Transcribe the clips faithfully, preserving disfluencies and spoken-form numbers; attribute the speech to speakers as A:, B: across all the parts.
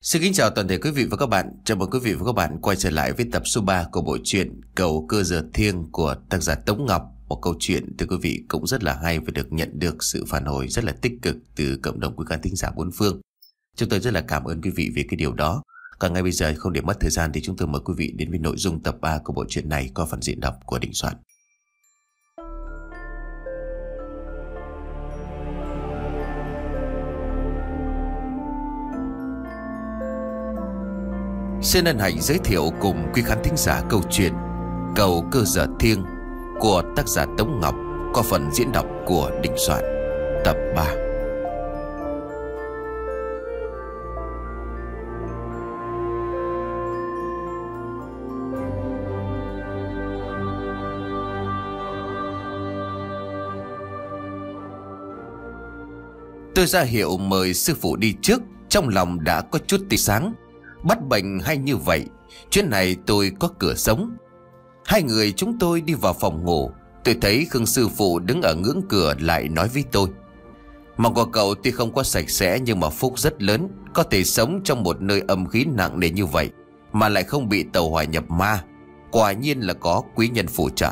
A: Xin kính chào toàn thể quý vị và các bạn. Chào mừng quý vị và các bạn quay trở lại với tập số ba của bộ truyện Cầu Cơ Giờ Thiêng của tác giả Tống Ngọc. Một câu chuyện thưa quý vị cũng rất là hay và được nhận được sự phản hồi rất là tích cực từ cộng đồng quý khán thính giả bốn phương. Chúng tôi rất là cảm ơn quý vị về cái điều đó. Còn ngay bây giờ không để mất thời gian thì chúng tôi mời quý vị đến với nội dung tập ba của bộ truyện này qua phần diễn đọc của Đình Soạn. Xin hân hạnh giới thiệu cùng quý khán thính giả câu chuyện Cầu Cơ Giờ Thiêng của tác giả Tống Ngọc qua phần diễn đọc của Đình Soạn, tập ba. Tôi ra hiệu mời sư phụ đi trước, trong lòng đã có chút tia sáng. Bắt bệnh hay như vậy, chuyến này tôi có cửa sống. Hai người chúng tôi đi vào phòng ngủ. Tôi thấy Khương sư phụ đứng ở ngưỡng cửa lại nói với tôi: "Mong của cậu tuy không có sạch sẽ nhưng mà phúc rất lớn, có thể sống trong một nơi âm khí nặng nề như vậy mà lại không bị tàu hỏa nhập ma. Quả nhiên là có quý nhân phù trợ."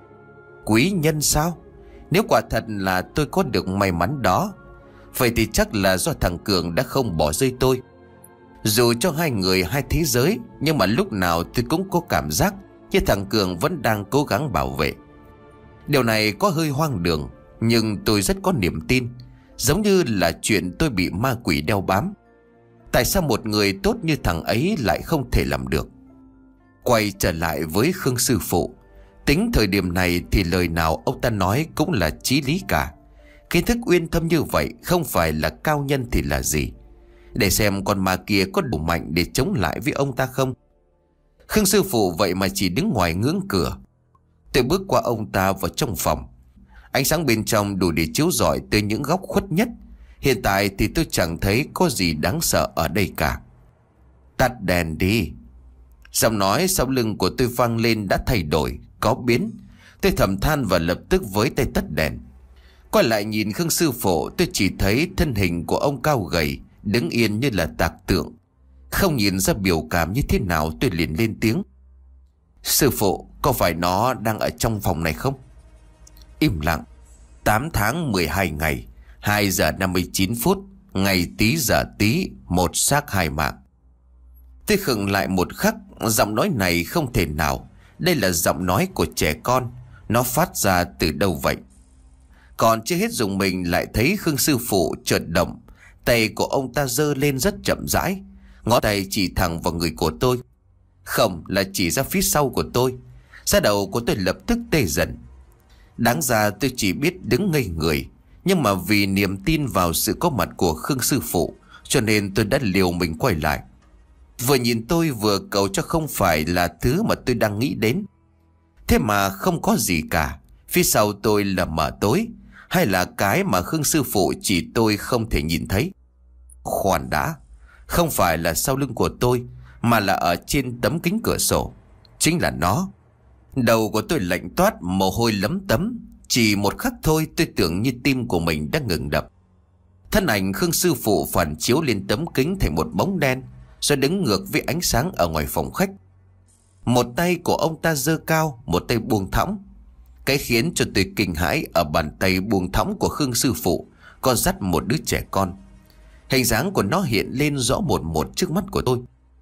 A: Quý nhân sao? Nếu quả thật là tôi có được may mắn đó, vậy thì chắc là do thằng Cường đã không bỏ rơi tôi. Dù cho hai người hai thế giới, nhưng mà lúc nào tôi cũng có cảm giác như thằng Cường vẫn đang cố gắng bảo vệ. Điều này có hơi hoang đường, nhưng tôi rất có niềm tin. Giống như là chuyện tôi bị ma quỷ đeo bám. Tại sao một người tốt như thằng ấy lại không thể làm được? Quay trở lại với Khương sư phụ, tính thời điểm này thì lời nào ông ta nói cũng là chí lý cả. Kiến thức uyên thâm như vậy không phải là cao nhân thì là gì? Để xem con ma kia có đủ mạnh để chống lại với ông ta không. Khương sư phụ vậy mà chỉ đứng ngoài ngưỡng cửa. Tôi bước qua ông ta vào trong phòng. Ánh sáng bên trong đủ để chiếu rọi tới những góc khuất nhất. Hiện tại thì tôi chẳng thấy có gì đáng sợ ở đây cả. "Tắt đèn đi." Giọng nói sau lưng của tôi vang lên đã thay đổi, có biến. Tôi thầm than và lập tức với tay tắt đèn. Quay lại nhìn Khương sư phụ, tôi chỉ thấy thân hình của ông cao gầy, đứng yên như là tạc tượng. Không nhìn ra biểu cảm như thế nào, tôi liền lên tiếng: "Sư phụ, có phải nó đang ở trong phòng này không?" Im lặng. Tám tháng mười hai ngày, hai giờ năm mươi chín phút, ngày Tý giờ Tý, một xác hai mạng. Tôi khựng lại một khắc. Giọng nói này không thể nào. Đây là giọng nói của trẻ con. Nó phát ra từ đâu vậy? Còn chưa hết dùng mình lại thấy Khương sư phụ chợt động. Tay của ông ta giơ lên rất chậm rãi, ngón tay chỉ thẳng vào người của tôi. Không, là chỉ ra phía sau của tôi. Da đầu của tôi lập tức tê dần. Đáng ra tôi chỉ biết đứng ngây người, nhưng mà vì niềm tin vào sự có mặt của Khương sư phụ, cho nên tôi đã liều mình quay lại. Vừa nhìn tôi vừa cầu cho không phải là thứ mà tôi đang nghĩ đến. Thế mà không có gì cả. Phía sau tôi là mờ tối, hay là cái mà Khương sư phụ chỉ tôi không thể nhìn thấy? Khoan đã, không phải là sau lưng của tôi, mà là ở trên tấm kính cửa sổ. Chính là nó. Đầu của tôi lạnh toát, mồ hôi lấm tấm. Chỉ một khắc thôi tôi tưởng như tim của mình đã ngừng đập. Thân ảnh Khương sư phụ phản chiếu lên tấm kính thành một bóng đen, rồi đứng ngược với ánh sáng ở ngoài phòng khách. Một tay của ông ta giơ cao, một tay buông thõng. Cái khiến cho tôi kinh hãi ở bàn tay buông thõng của Khương sư phụ có dắt một đứa trẻ con. Hình dáng của nó hiện lên rõ một một trước mắt của tôi.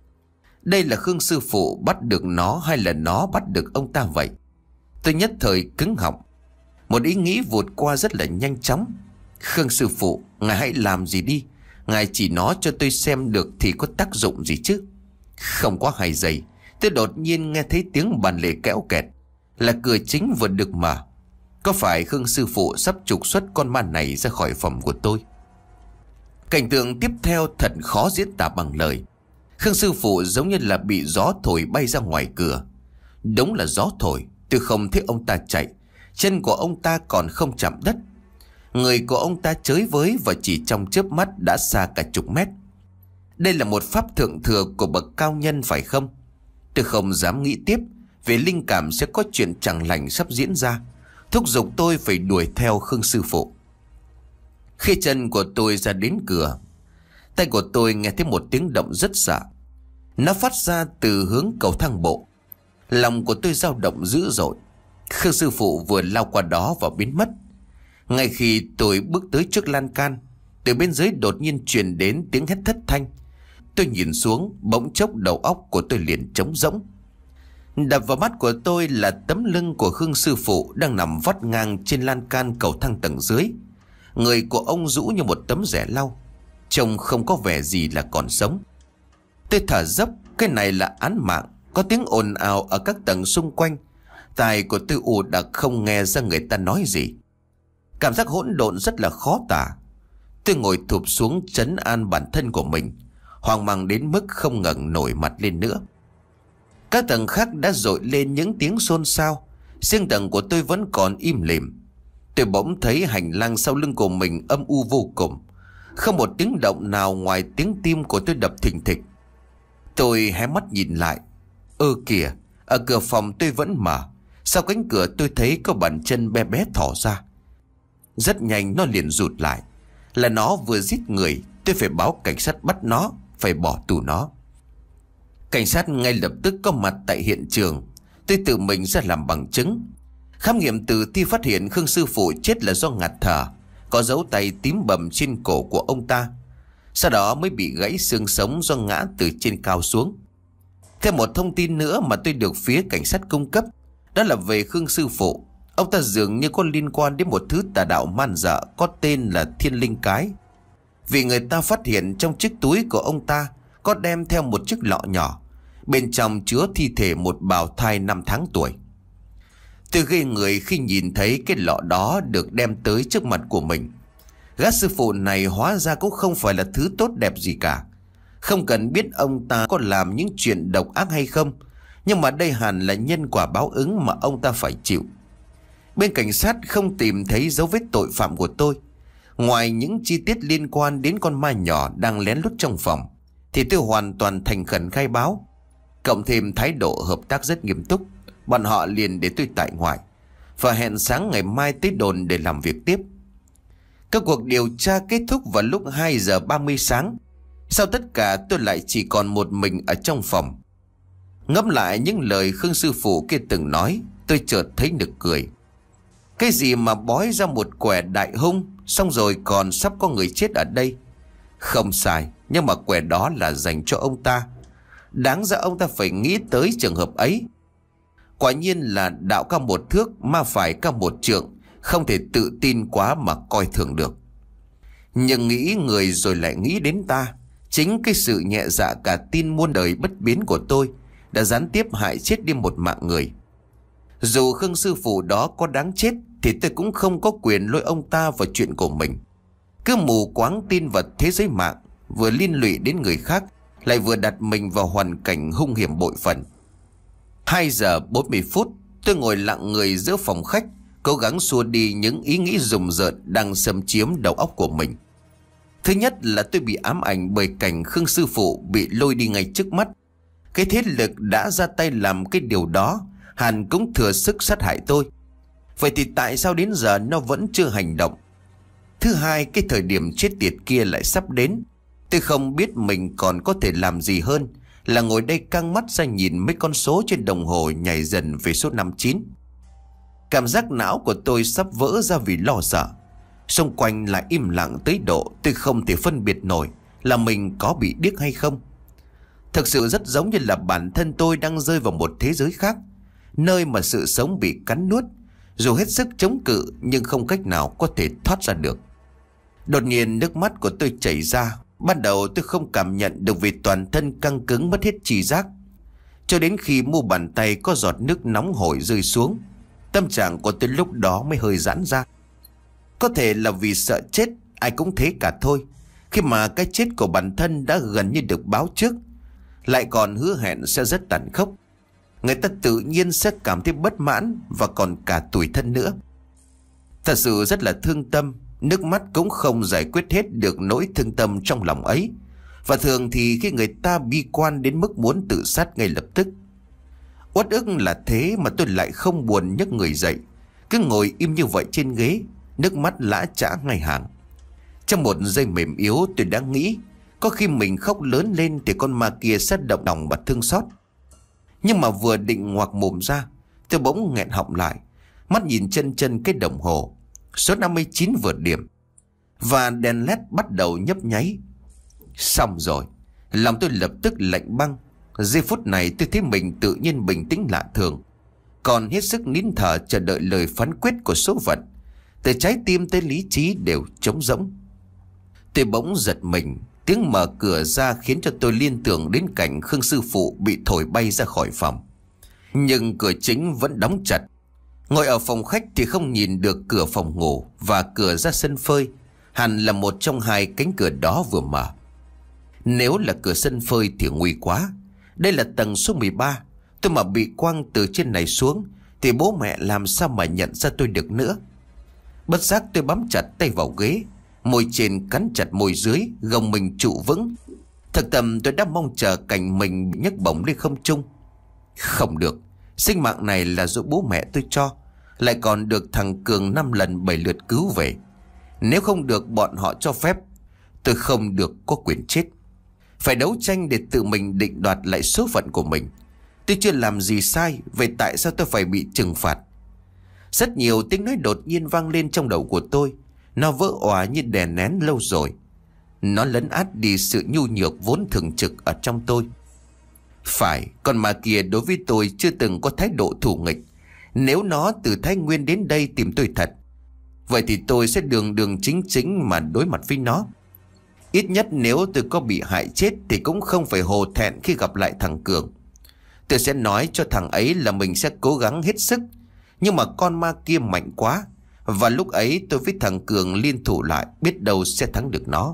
A: Đây là Khương sư phụ bắt được nó hay là nó bắt được ông ta vậy? Tôi nhất thời cứng họng. Một ý nghĩ vụt qua rất là nhanh chóng. Khương sư phụ, ngài hãy làm gì đi. Ngài chỉ nó cho tôi xem được thì có tác dụng gì chứ? Không quá hai giây, tôi đột nhiên nghe thấy tiếng bàn lề kéo kẹt. Là cửa chính vừa được mở. Có phải Khương sư phụ sắp trục xuất con ma này ra khỏi phòng của tôi? Cảnh tượng tiếp theo thật khó diễn tả bằng lời. Khương sư phụ giống như là bị gió thổi bay ra ngoài cửa. Đúng là gió thổi. Tôi không thấy ông ta chạy. Chân của ông ta còn không chạm đất. Người của ông ta chới với và chỉ trong chớp mắt đã xa cả chục mét. Đây là một pháp thượng thừa của bậc cao nhân phải không? Tôi không dám nghĩ tiếp, vì linh cảm sẽ có chuyện chẳng lành sắp diễn ra, thúc giục tôi phải đuổi theo Khương sư phụ. Khi chân của tôi ra đến cửa, tay của tôi nghe thấy một tiếng động rất lạ. Nó phát ra từ hướng cầu thang bộ. Lòng của tôi dao động dữ dội. Khương sư phụ vừa lao qua đó và biến mất. Ngay khi tôi bước tới trước lan can, từ bên dưới đột nhiên truyền đến tiếng hét thất thanh. Tôi nhìn xuống, bỗng chốc đầu óc của tôi liền trống rỗng. Đập vào mắt của tôi là tấm lưng của Khương sư phụ đang nằm vắt ngang trên lan can cầu thang tầng dưới. Người của ông rũ như một tấm rẻ lau, trông không có vẻ gì là còn sống. Tôi thở dốc, cái này là án mạng. Có tiếng ồn ào ở các tầng xung quanh. Tai của tôi ù đặc không nghe ra người ta nói gì. Cảm giác hỗn độn rất là khó tả. Tôi ngồi thụp xuống trấn an bản thân của mình, hoang mang đến mức không ngẩng nổi mặt lên nữa. Các tầng khác đã dội lên những tiếng xôn xao. Riêng tầng của tôi vẫn còn im lìm. Tôi bỗng thấy hành lang sau lưng của mình âm u vô cùng. Không một tiếng động nào ngoài tiếng tim của tôi đập thình thịch. Tôi hé mắt nhìn lại. Ơ kìa, ở cửa phòng tôi vẫn mở. Sau cánh cửa tôi thấy có bàn chân bé bé thỏ ra. Rất nhanh nó liền rụt lại. Là nó vừa giết người. Tôi phải báo cảnh sát bắt nó, phải bỏ tù nó. Cảnh sát ngay lập tức có mặt tại hiện trường. Tôi tự mình ra làm bằng chứng. Khám nghiệm tử thi phát hiện Khương sư phụ chết là do ngạt thở, có dấu tay tím bầm trên cổ của ông ta. Sau đó mới bị gãy xương sống do ngã từ trên cao xuống. Thêm một thông tin nữa mà tôi được phía cảnh sát cung cấp, đó là về Khương sư phụ. Ông ta dường như có liên quan đến một thứ tà đạo man dợ có tên là Thiên Linh Cái. Vì người ta phát hiện trong chiếc túi của ông ta có đem theo một chiếc lọ nhỏ, bên trong chứa thi thể một bào thai năm tháng tuổi. Tôi ghê người khi nhìn thấy cái lọ đó được đem tới trước mặt của mình. Gã sư phụ này hóa ra cũng không phải là thứ tốt đẹp gì cả. Không cần biết ông ta có làm những chuyện độc ác hay không, nhưng mà đây hẳn là nhân quả báo ứng mà ông ta phải chịu. Bên cảnh sát không tìm thấy dấu vết tội phạm của tôi. Ngoài những chi tiết liên quan đến con ma nhỏ đang lén lút trong phòng, thì tôi hoàn toàn thành khẩn khai báo. Cộng thêm thái độ hợp tác rất nghiêm túc, bọn họ liền để tôi tại ngoại và hẹn sáng ngày mai tới đồn để làm việc tiếp. Các cuộc điều tra kết thúc vào lúc hai giờ ba mươi sáng. Sau tất cả tôi lại chỉ còn một mình ở trong phòng. Ngẫm lại những lời Khương sư phụ kia từng nói, tôi chợt thấy nực cười. Cái gì mà bói ra một quẻ đại hung, xong rồi còn sắp có người chết ở đây. Không sai, nhưng mà quẻ đó là dành cho ông ta. Đáng ra ông ta phải nghĩ tới trường hợp ấy. Quả nhiên là đạo cao một thước, ma phải cao một trượng. Không thể tự tin quá mà coi thường được. Nhưng nghĩ người rồi lại nghĩ đến ta. Chính cái sự nhẹ dạ cả tin muôn đời bất biến của tôi đã gián tiếp hại chết đi một mạng người. Dù Khương sư phụ đó có đáng chết thì tôi cũng không có quyền lôi ông ta vào chuyện của mình. Cứ mù quáng tin vào thế giới mạng, vừa liên lụy đến người khác, lại vừa đặt mình vào hoàn cảnh hung hiểm bội phần. Hai giờ bốn mươi phút, tôi ngồi lặng người giữa phòng khách, cố gắng xua đi những ý nghĩ rùng rợn đang xâm chiếm đầu óc của mình. Thứ nhất là tôi bị ám ảnh bởi cảnh Khương sư phụ bị lôi đi ngay trước mắt. Cái thế lực đã ra tay làm cái điều đó hẳn cũng thừa sức sát hại tôi. Vậy thì tại sao đến giờ nó vẫn chưa hành động? Thứ hai, cái thời điểm chết tiệt kia lại sắp đến. Tôi không biết mình còn có thể làm gì hơn là ngồi đây căng mắt ra nhìn mấy con số trên đồng hồ nhảy dần về số năm chín. Cảm giác não của tôi sắp vỡ ra vì lo sợ. Xung quanh lại im lặng tới độ tôi không thể phân biệt nổi là mình có bị điếc hay không. Thực sự rất giống như là bản thân tôi đang rơi vào một thế giới khác, nơi mà sự sống bị cắn nuốt. Dù hết sức chống cự nhưng không cách nào có thể thoát ra được. Đột nhiên nước mắt của tôi chảy ra. Ban đầu tôi không cảm nhận được vì toàn thân căng cứng mất hết tri giác. Cho đến khi mu bàn tay có giọt nước nóng hổi rơi xuống, tâm trạng của tôi lúc đó mới hơi giãn ra. Có thể là vì sợ chết, ai cũng thế cả thôi. Khi mà cái chết của bản thân đã gần như được báo trước, lại còn hứa hẹn sẽ rất tàn khốc, người ta tự nhiên sẽ cảm thấy bất mãn và còn cả tủi thân nữa. Thật sự rất là thương tâm. Nước mắt cũng không giải quyết hết được nỗi thương tâm trong lòng ấy. Và thường thì khi người ta bi quan đến mức muốn tự sát ngay lập tức. Uất ức là thế mà tôi lại không buồn nhấc người dậy, cứ ngồi im như vậy trên ghế, nước mắt lã chã ngay hàng. Trong một giây mềm yếu tôi đã nghĩ Có khi mình khóc lớn lên thì con ma kia sẽ động lòng và thương xót. Nhưng mà vừa định ngoạc mồm ra, tôi bỗng nghẹn họng lại, mắt nhìn chân chân cái đồng hồ. Số năm mươi chín vừa điểm, và đèn led bắt đầu nhấp nháy. Xong rồi, lòng tôi lập tức lạnh băng. Giây phút này tôi thấy mình tự nhiên bình tĩnh lạ thường, còn hết sức nín thở chờ đợi lời phán quyết của số phận. Từ trái tim tới lý trí đều trống rỗng. Tôi bỗng giật mình. Tiếng mở cửa ra khiến cho tôi liên tưởng đến cảnh Khương sư phụ bị thổi bay ra khỏi phòng. Nhưng cửa chính vẫn đóng chặt. Ngồi ở phòng khách thì không nhìn được cửa phòng ngủ và cửa ra sân phơi. Hẳn là một trong hai cánh cửa đó vừa mở. Nếu là cửa sân phơi thì nguy quá. Đây là tầng số mười ba. Tôi mà bị quăng từ trên này xuống thì bố mẹ làm sao mà nhận ra tôi được nữa. Bất giác tôi bám chặt tay vào ghế, môi trên cắn chặt môi dưới, gồng mình trụ vững. Thực tâm tôi đã mong chờ cảnh mình nhấc bổng lên không trung. Không được, sinh mạng này là do bố mẹ tôi cho, lại còn được thằng Cường năm lần bảy lượt cứu về. Nếu không được bọn họ cho phép, tôi không được có quyền chết. Phải đấu tranh để tự mình định đoạt lại số phận của mình. Tôi chưa làm gì sai, vậy tại sao tôi phải bị trừng phạt? Rất nhiều tiếng nói đột nhiên vang lên trong đầu của tôi. Nó vỡ òa như đè nén lâu rồi. Nó lấn át đi sự nhu nhược vốn thường trực ở trong tôi. Phải, con ma kia đối với tôi chưa từng có thái độ thù nghịch. Nếu nó từ Thái Nguyên đến đây tìm tôi thật, vậy thì tôi sẽ đường đường chính chính mà đối mặt với nó. Ít nhất nếu tôi có bị hại chết thì cũng không phải hổ thẹn khi gặp lại thằng Cường. Tôi sẽ nói cho thằng ấy là mình sẽ cố gắng hết sức. Nhưng mà con ma kia mạnh quá, và lúc ấy tôi với thằng Cường liên thủ lại, biết đâu sẽ thắng được nó.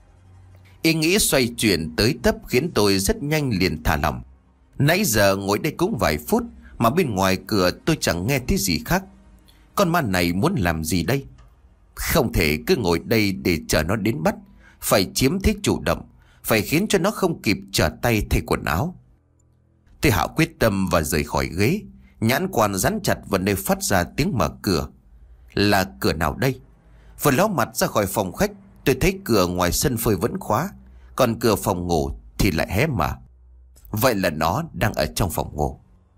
A: Ý nghĩ xoay chuyển tới tấp khiến tôi rất nhanh liền thả lòng. Nãy giờ ngồi đây cũng vài phút mà bên ngoài cửa tôi chẳng nghe thấy gì khác. Con ma này muốn làm gì đây? Không thể cứ ngồi đây để chờ nó đến bắt. Phải chiếm thế chủ động, phải khiến cho nó không kịp trở tay thay quần áo. Tôi hạ quyết tâm và rời khỏi ghế, nhãn quan dán chặt vào nơi phát ra tiếng mở cửa. Là cửa nào đây? Vừa ló mặt ra khỏi phòng khách, tôi thấy cửa ngoài sân phơi vẫn khóa, còn cửa phòng ngủ thì lại hé mở. Vậy là nó đang ở trong phòng ngủ.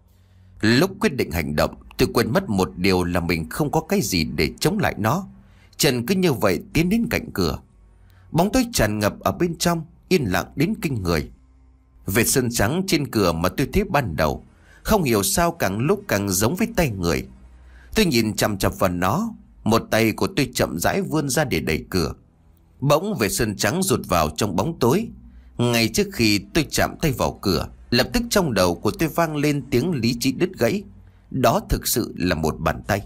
A: Lúc quyết định hành động, tôi quên mất một điều là mình không có cái gì để chống lại nó. Trần cứ như vậy tiến đến cạnh cửa. Bóng tối tràn ngập ở bên trong, yên lặng đến kinh người. Vệt sơn trắng trên cửa mà tôi thấy ban đầu, không hiểu sao càng lúc càng giống với tay người. Tôi nhìn chằm chằm vào nó, một tay của tôi chậm rãi vươn ra để đẩy cửa. Bỗng vệt sơn trắng rụt vào trong bóng tối. Ngay trước khi tôi chạm tay vào cửa, lập tức trong đầu của tôi vang lên tiếng lý trí đứt gãy. Đó thực sự là một bàn tay.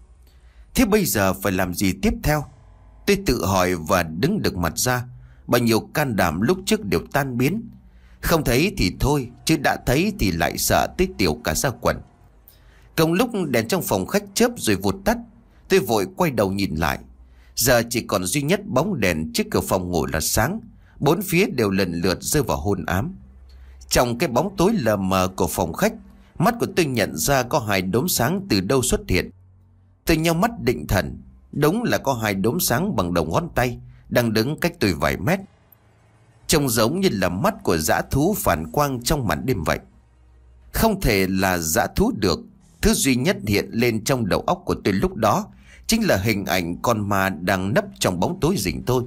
A: Thế bây giờ phải làm gì tiếp theo? Tôi tự hỏi và đứng được mặt ra. Bao nhiêu can đảm lúc trước đều tan biến. Không thấy thì thôi, chứ đã thấy thì lại sợ tới tiểu cả ra quần. Cùng lúc đèn trong phòng khách chớp rồi vụt tắt, tôi vội quay đầu nhìn lại. Giờ chỉ còn duy nhất bóng đèn trước cửa phòng ngủ là sáng. Bốn phía đều lần lượt rơi vào hôn ám. Trong cái bóng tối lờ mờ của phòng khách, mắt của tôi nhận ra có hai đốm sáng từ đâu xuất hiện. Tôi nhắm mắt định thần. Đúng là có hai đốm sáng bằng đầu ngón tay đang đứng cách tôi vài mét. Trông giống như là mắt của dã thú phản quang trong màn đêm vậy. Không thể là dã thú được. Thứ duy nhất hiện lên trong đầu óc của tôi lúc đó chính là hình ảnh con ma đang nấp trong bóng tối rình tôi.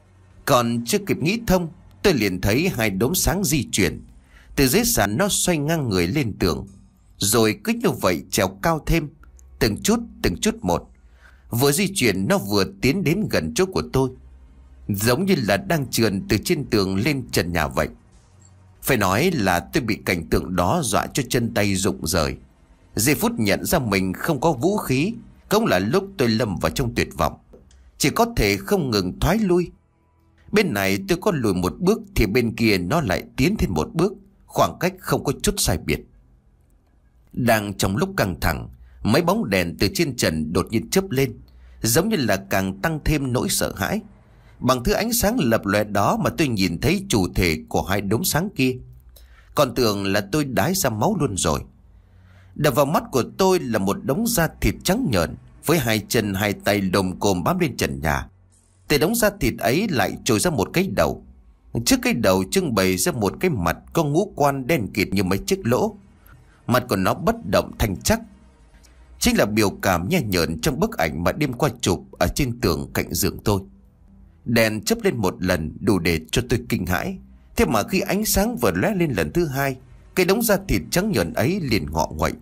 A: Còn chưa kịp nghĩ thông, tôi liền thấy hai đốm sáng di chuyển. Từ dưới sàn nó xoay ngang người lên tường, rồi cứ như vậy trèo cao thêm, từng chút từng chút một. Vừa di chuyển nó vừa tiến đến gần chỗ của tôi, giống như là đang trườn từ trên tường lên trần nhà vậy. Phải nói là tôi bị cảnh tượng đó dọa cho chân tay rụng rời. Giây phút nhận ra mình không có vũ khí cũng là lúc tôi lâm vào trong tuyệt vọng, chỉ có thể không ngừng thoái lui. Bên này tôi có lùi một bước thì bên kia nó lại tiến thêm một bước, khoảng cách không có chút sai biệt. Đang trong lúc căng thẳng, mấy bóng đèn từ trên trần đột nhiên chớp lên, giống như là càng tăng thêm nỗi sợ hãi. Bằng thứ ánh sáng lập lòe đó mà tôi nhìn thấy chủ thể của hai đốm sáng kia. Còn tưởng là tôi đái ra máu luôn rồi. Đập vào mắt của tôi là một đống da thịt trắng nhợn, với hai chân hai tay lồm cồm bám lên trần nhà. Từ đống da thịt ấy lại trồi ra một cái đầu. Trước cái đầu trưng bày ra một cái mặt có ngũ quan đen kịt như mấy chiếc lỗ. Mặt của nó bất động thanh chắc, chính là biểu cảm nhe nhợn trong bức ảnh mà đêm qua chụp ở trên tường cạnh giường tôi. Đèn chớp lên một lần đủ để cho tôi kinh hãi. Thế mà khi ánh sáng vừa lóe lên lần thứ hai, cái đống da thịt trắng nhợn ấy liền ngọ nguậy.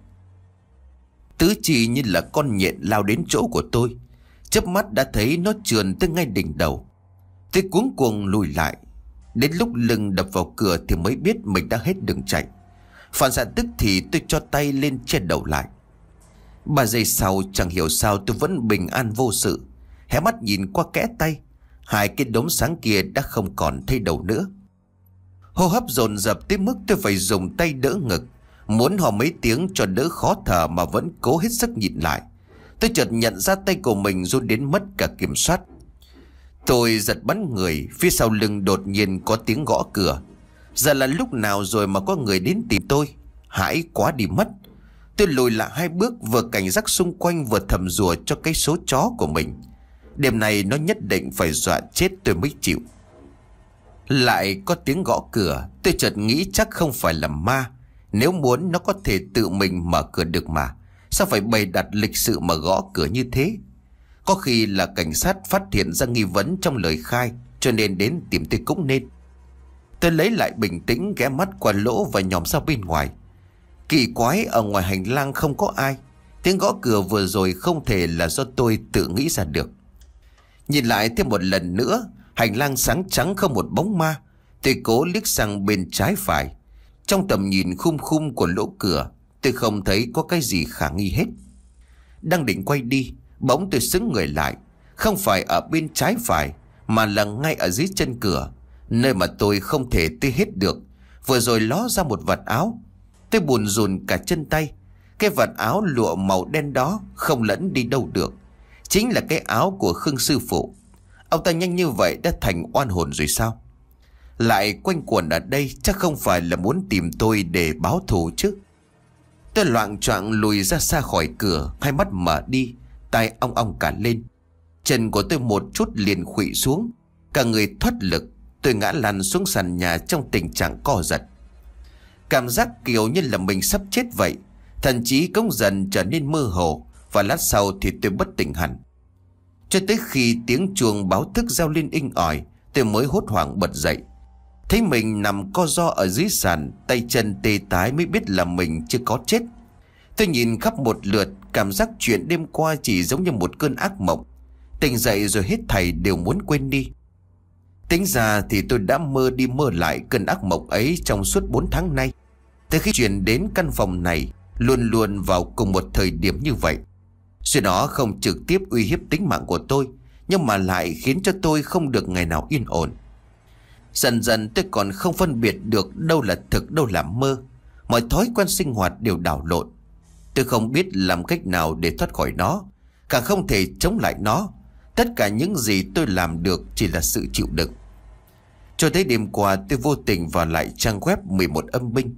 A: Tứ chi như là con nhện lao đến chỗ của tôi. Chớp mắt đã thấy nó trườn tới ngay đỉnh đầu. Tôi cuống cuồng lùi lại. Đến lúc lưng đập vào cửa thì mới biết mình đã hết đường chạy. Phản xạ tức thì tôi cho tay lên che đầu lại. Ba giây sau chẳng hiểu sao tôi vẫn bình an vô sự. Hé mắt nhìn qua kẽ tay, hai cái đốm sáng kia đã không còn thấy đầu nữa. Hô hấp dồn dập tới mức tôi phải dùng tay đỡ ngực, muốn hò mấy tiếng cho đỡ khó thở mà vẫn cố hết sức nhịn lại. Tôi chợt nhận ra tay của mình run đến mất cả kiểm soát. Tôi giật bắn người, phía sau lưng đột nhiên có tiếng gõ cửa. Giờ là lúc nào rồi mà có người đến tìm tôi? Hãi quá đi mất. Tôi lùi lại hai bước, vừa cảnh giác xung quanh vừa thầm rủa cho cái số chó của mình. Đêm này nó nhất định phải dọa chết tôi mới chịu. Lại có tiếng gõ cửa. Tôi chợt nghĩ chắc không phải là ma. Nếu muốn nó có thể tự mình mở cửa được mà. Sao phải bày đặt lịch sự mà gõ cửa như thế? Có khi là cảnh sát phát hiện ra nghi vấn trong lời khai, cho nên đến tìm tôi cũng nên. Tôi lấy lại bình tĩnh, ghé mắt qua lỗ và nhòm ra bên ngoài. Kỳ quái, ở ngoài hành lang không có ai. Tiếng gõ cửa vừa rồi không thể là do tôi tự nghĩ ra được. Nhìn lại thêm một lần nữa, hành lang sáng trắng không một bóng ma. Tôi cố liếc sang bên trái phải. Trong tầm nhìn khum khum của lỗ cửa, tôi không thấy có cái gì khả nghi hết. Đang định quay đi, bỗng tôi sững người lại. Không phải ở bên trái phải, mà là ngay ở dưới chân cửa, nơi mà tôi không thể tươi hết được. Vừa rồi ló ra một vạt áo. Tôi buồn rùn cả chân tay. Cái vạt áo lụa màu đen đó không lẫn đi đâu được. Chính là cái áo của Khương sư phụ. Ông ta nhanh như vậy đã thành oan hồn rồi sao? Lại quanh quẩn ở đây chắc không phải là muốn tìm tôi để báo thù chứ. Tôi loạng choạng lùi ra xa khỏi cửa, hai mắt mở đi, tai ong ong cả lên. Chân của tôi một chút liền khuỵu xuống, cả người thoát lực. Tôi ngã lăn xuống sàn nhà trong tình trạng co giật. Cảm giác kiểu như là mình sắp chết vậy. Thần trí cũng dần trở nên mơ hồ, và lát sau thì tôi bất tỉnh hẳn. Cho tới khi tiếng chuông báo thức reo lên inh ỏi, tôi mới hốt hoảng bật dậy. Thấy mình nằm co ro ở dưới sàn, tay chân tê tái mới biết là mình chưa có chết. Tôi nhìn khắp một lượt, cảm giác chuyện đêm qua chỉ giống như một cơn ác mộng. Tỉnh dậy rồi hết thảy đều muốn quên đi. Tính ra thì tôi đã mơ đi mơ lại cơn ác mộng ấy trong suốt bốn tháng nay. Từ khi chuyển đến căn phòng này, luôn luôn vào cùng một thời điểm như vậy. Sự đó không trực tiếp uy hiếp tính mạng của tôi, nhưng mà lại khiến cho tôi không được ngày nào yên ổn. Dần dần tôi còn không phân biệt được đâu là thực đâu là mơ. Mọi thói quen sinh hoạt đều đảo lộn. Tôi không biết làm cách nào để thoát khỏi nó, càng không thể chống lại nó. Tất cả những gì tôi làm được chỉ là sự chịu đựng. Cho tới đêm qua tôi vô tình vào lại trang web mười một âm binh.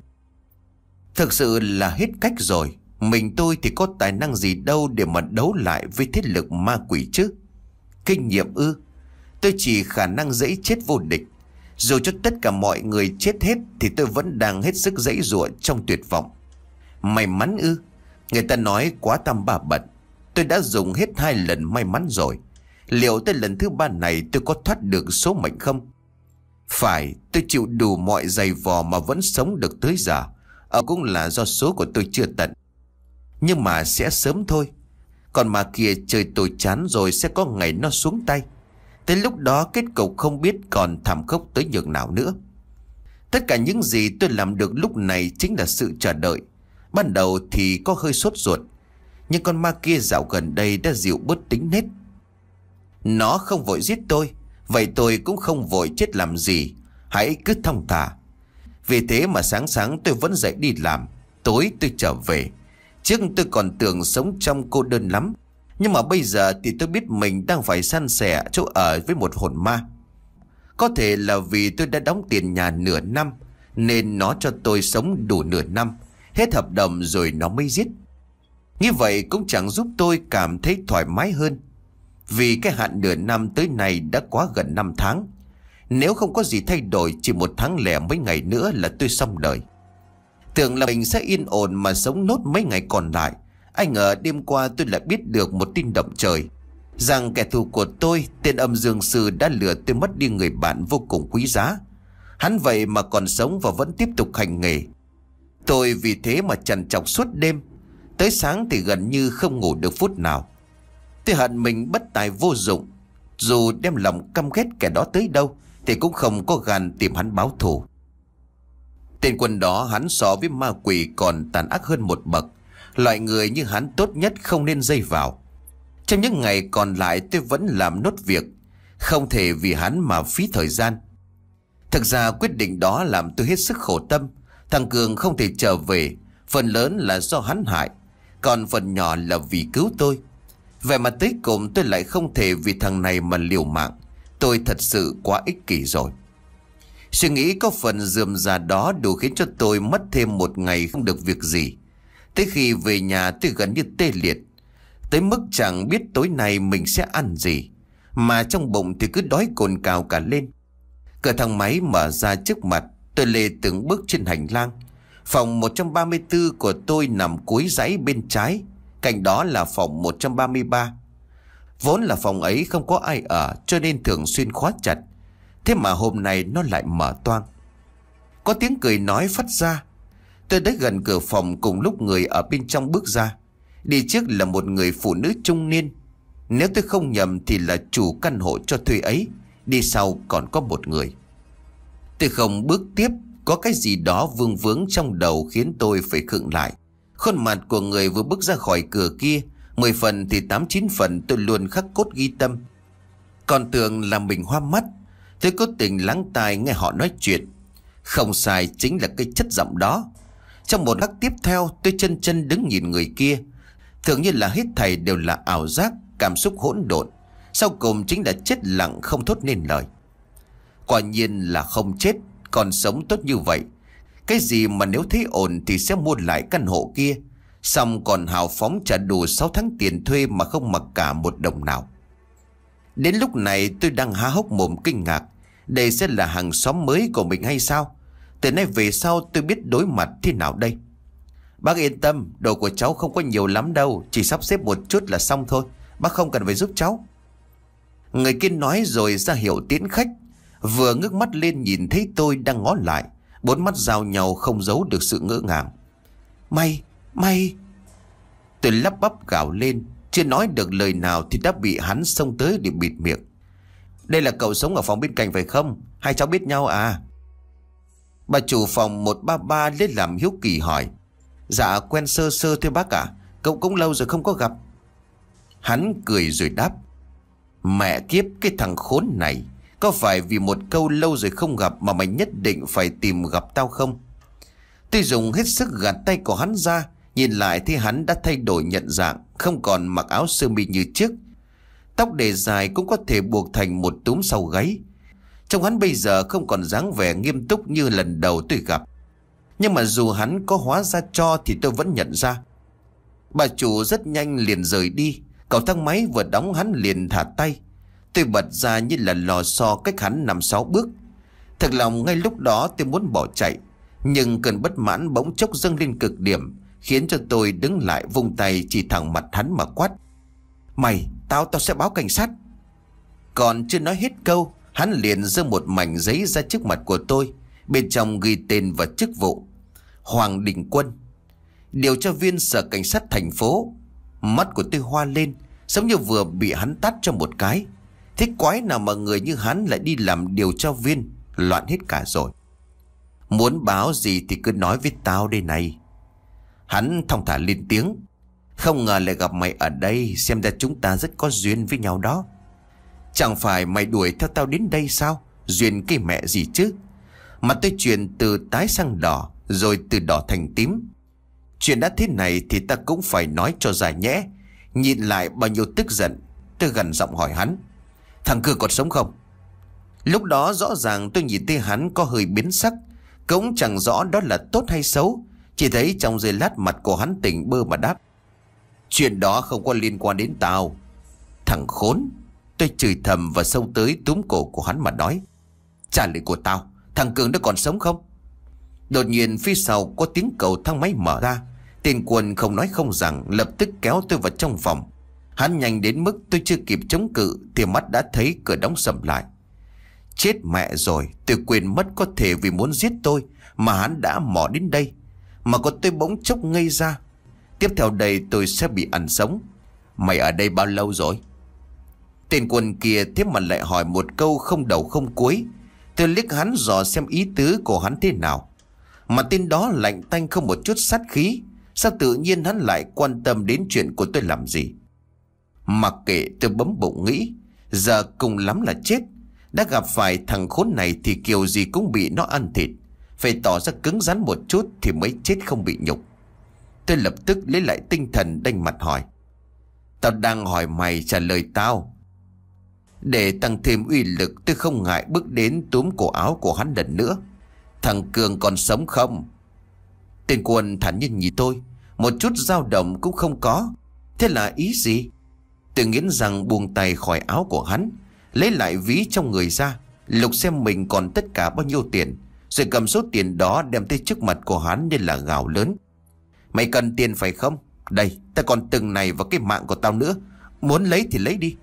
A: Thực sự là hết cách rồi. Mình tôi thì có tài năng gì đâu để mà đấu lại với thế lực ma quỷ chứ. Kinh nghiệm ư? Tôi chỉ khả năng dẫy chết vô địch. Dù cho tất cả mọi người chết hết thì tôi vẫn đang hết sức dãy giụa trong tuyệt vọng. May mắn ư? Người ta nói quá tam ba bận. Tôi đã dùng hết hai lần may mắn rồi. Liệu tới lần thứ ba này tôi có thoát được số mệnh không? Phải, tôi chịu đủ mọi giày vò mà vẫn sống được tới giờ. Ở cũng là do số của tôi chưa tận. Nhưng mà sẽ sớm thôi. Còn mà kia trời tôi chán rồi sẽ có ngày nó xuống tay. Tới lúc đó kết cục không biết còn thảm khốc tới nhường nào nữa. Tất cả những gì tôi làm được lúc này chính là sự chờ đợi. Ban đầu thì có hơi sốt ruột, nhưng con ma kia dạo gần đây đã dịu bớt tính nết. Nó không vội giết tôi, vậy tôi cũng không vội chết làm gì. Hãy cứ thong thả. Vì thế mà sáng sáng tôi vẫn dậy đi làm, tối tôi trở về. Trước tôi còn tưởng sống trong cô đơn lắm, nhưng mà bây giờ thì tôi biết mình đang phải san sẻ chỗ ở với một hồn ma. Có thể là vì tôi đã đóng tiền nhà nửa năm, nên nó cho tôi sống đủ nửa năm. Hết hợp đồng rồi nó mới giết. Như vậy cũng chẳng giúp tôi cảm thấy thoải mái hơn. Vì cái hạn nửa năm tới này đã quá gần năm tháng. Nếu không có gì thay đổi, chỉ một tháng lẻ mấy ngày nữa là tôi xong đời. Tưởng là mình sẽ yên ổn mà sống nốt mấy ngày còn lại. Ai ngờ đêm qua tôi lại biết được một tin động trời, rằng kẻ thù của tôi, tên âm dương sư, đã lừa tôi mất đi người bạn vô cùng quý giá. Hắn vậy mà còn sống và vẫn tiếp tục hành nghề. Tôi vì thế mà trằn trọc suốt đêm. Tới sáng thì gần như không ngủ được phút nào. Tôi hận mình bất tài vô dụng. Dù đem lòng căm ghét kẻ đó tới đâu thì cũng không có gan tìm hắn báo thù. Tên quân đó hắn so với ma quỷ còn tàn ác hơn một bậc. Loại người như hắn tốt nhất không nên dây vào. Trong những ngày còn lại tôi vẫn làm nốt việc, không thể vì hắn mà phí thời gian. Thực ra quyết định đó làm tôi hết sức khổ tâm. Thằng Cường không thể trở về, phần lớn là do hắn hại, còn phần nhỏ là vì cứu tôi. Vậy mà tới cùng tôi lại không thể vì thằng này mà liều mạng. Tôi thật sự quá ích kỷ rồi. Suy nghĩ có phần rườm rà đó đủ khiến cho tôi mất thêm một ngày không được việc gì. Tới khi về nhà tôi gần như tê liệt, tới mức chẳng biết tối nay mình sẽ ăn gì, mà trong bụng thì cứ đói cồn cào cả lên. Cửa thang máy mở ra trước mặt, tôi lê từng bước trên hành lang. Phòng một trăm ba mươi tư của tôi nằm cuối dãy bên trái, cạnh đó là phòng một trăm ba mươi ba. Vốn là phòng ấy không có ai ở cho nên thường xuyên khóa chặt. Thế mà hôm nay nó lại mở toang. Có tiếng cười nói phát ra. Tôi đến gần cửa phòng cùng lúc người ở bên trong bước ra. Đi trước là một người phụ nữ trung niên. Nếu tôi không nhầm thì là chủ căn hộ cho thuê ấy. Đi sau còn có một người. Tôi không bước tiếp. Có cái gì đó vương vướng trong đầu khiến tôi phải khựng lại. Khuôn mặt của người vừa bước ra khỏi cửa kia, mười phần thì tám chín phần tôi luôn khắc cốt ghi tâm. Còn tưởng là mình hoa mắt, tôi cố tình lắng tai nghe họ nói chuyện. Không sai, chính là cái chất giọng đó. Trong một khắc tiếp theo, tôi chân chân đứng nhìn người kia. Thường như là hết thảy đều là ảo giác, cảm xúc hỗn độn. Sau cùng chính là chết lặng không thốt nên lời. Quả nhiên là không chết, còn sống tốt như vậy. Cái gì mà nếu thấy ổn thì sẽ mua lại căn hộ kia, xong còn hào phóng trả đủ sáu tháng tiền thuê mà không mặc cả một đồng nào. Đến lúc này tôi đang há hốc mồm kinh ngạc. Đây sẽ là hàng xóm mới của mình hay sao? Từ nay về sau tôi biết đối mặt thế nào đây? Bác yên tâm, đồ của cháu không có nhiều lắm đâu, chỉ sắp xếp một chút là xong thôi. Bác không cần phải giúp cháu. Người kia nói rồi ra hiệu tiễn khách. Vừa ngước mắt lên nhìn thấy tôi đang ngó lại, bốn mắt giao nhau không giấu được sự ngỡ ngàng. Mày, mày... Tôi lắp bắp gào lên, chưa nói được lời nào thì đã bị hắn xông tới để bịt miệng. Đây là cậu sống ở phòng bên cạnh phải không? Hai cháu biết nhau à? Bà chủ phòng một ba ba lấy làm hiếu kỳ hỏi. Dạ quen sơ sơ thôi bác ạ. Cậu cũng lâu rồi không có gặp. Hắn cười rồi đáp. Mẹ kiếp, cái thằng khốn này, có phải vì một câu lâu rồi không gặp mà mày nhất định phải tìm gặp tao không? Tôi dùng hết sức gạt tay của hắn ra. Nhìn lại thì hắn đã thay đổi nhận dạng, không còn mặc áo sơ mi như trước. Tóc để dài cũng có thể buộc thành một túm sau gáy. Trông hắn bây giờ không còn dáng vẻ nghiêm túc như lần đầu tôi gặp. Nhưng mà dù hắn có hóa ra cho thì tôi vẫn nhận ra. Bà chủ rất nhanh liền rời đi. Cầu thang máy vừa đóng hắn liền thả tay. Tôi bật ra như là lò xo cách hắn năm sáu bước. Thật lòng ngay lúc đó tôi muốn bỏ chạy, nhưng cơn bất mãn bỗng chốc dâng lên cực điểm, khiến cho tôi đứng lại vung tay chỉ thẳng mặt hắn mà quát. Mày, tao tao sẽ báo cảnh sát. Còn chưa nói hết câu, hắn liền giơ một mảnh giấy ra trước mặt của tôi. Bên trong ghi tên và chức vụ: Hoàng Đình Quân, điều tra viên sở cảnh sát thành phố. Mắt của tôi hoa lên, giống như vừa bị hắn tát cho một cái. Thế quái nào mà người như hắn lại đi làm điều tra viên? Loạn hết cả rồi. Muốn báo gì thì cứ nói với tao đây này. Hắn thong thả lên tiếng. Không ngờ lại gặp mày ở đây, xem ra chúng ta rất có duyên với nhau đó. Chẳng phải mày đuổi theo tao đến đây sao? Duyên cái mẹ gì chứ? Mặt tôi chuyển từ tái sang đỏ, rồi từ đỏ thành tím. Chuyện đã thế này thì ta cũng phải nói cho ra nhẽ. Nhìn lại bao nhiêu tức giận, tôi gần giọng hỏi hắn. Thằng Cư còn sống không? Lúc đó rõ ràng tôi nhìn thấy hắn có hơi biến sắc. Cũng chẳng rõ đó là tốt hay xấu. Chỉ thấy trong giây lát mặt của hắn tỉnh bơ mà đáp. Chuyện đó không có liên quan đến tao. Thằng khốn. Tôi chửi thầm và xông tới túm cổ của hắn mà nói. Trả lời của tao, thằng Cường nó còn sống không? Đột nhiên phía sau có tiếng cầu thang máy mở ra. Tên Quân không nói không rằng lập tức kéo tôi vào trong phòng. Hắn nhanh đến mức tôi chưa kịp chống cự thì mắt đã thấy cửa đóng sầm lại. Chết mẹ rồi, tôi quên mất có thể vì muốn giết tôi mà hắn đã mò đến đây. Mà có tôi bỗng chốc ngây ra. Tiếp theo đây tôi sẽ bị ăn sống. Mày ở đây bao lâu rồi? Tên Quân kia tiếp mặt lại hỏi một câu không đầu không cuối. Tôi liếc hắn dò xem ý tứ của hắn thế nào. Mà tên đó lạnh tanh không một chút sát khí. Sao tự nhiên hắn lại quan tâm đến chuyện của tôi làm gì? Mặc kệ, tôi bấm bụng nghĩ. Giờ cùng lắm là chết. Đã gặp phải thằng khốn này thì kiểu gì cũng bị nó ăn thịt. Phải tỏ ra cứng rắn một chút thì mới chết không bị nhục. Tôi lập tức lấy lại tinh thần đanh mặt hỏi. Tao đang hỏi mày trả lời tao. Để tăng thêm uy lực tôi không ngại bước đến túm cổ áo của hắn lần nữa. Thằng Cường còn sống không? Tên Quân thản nhiên nhìn tôi, một chút dao động cũng không có. Thế là ý gì? Tôi nghiến răng buông tay khỏi áo của hắn, lấy lại ví trong người ra, lục xem mình còn tất cả bao nhiêu tiền, rồi cầm số tiền đó đem tới trước mặt của hắn nên là gào lớn. Mày cần tiền phải không? Đây, ta còn từng này vào cái mạng của tao nữa. Muốn lấy thì lấy đi.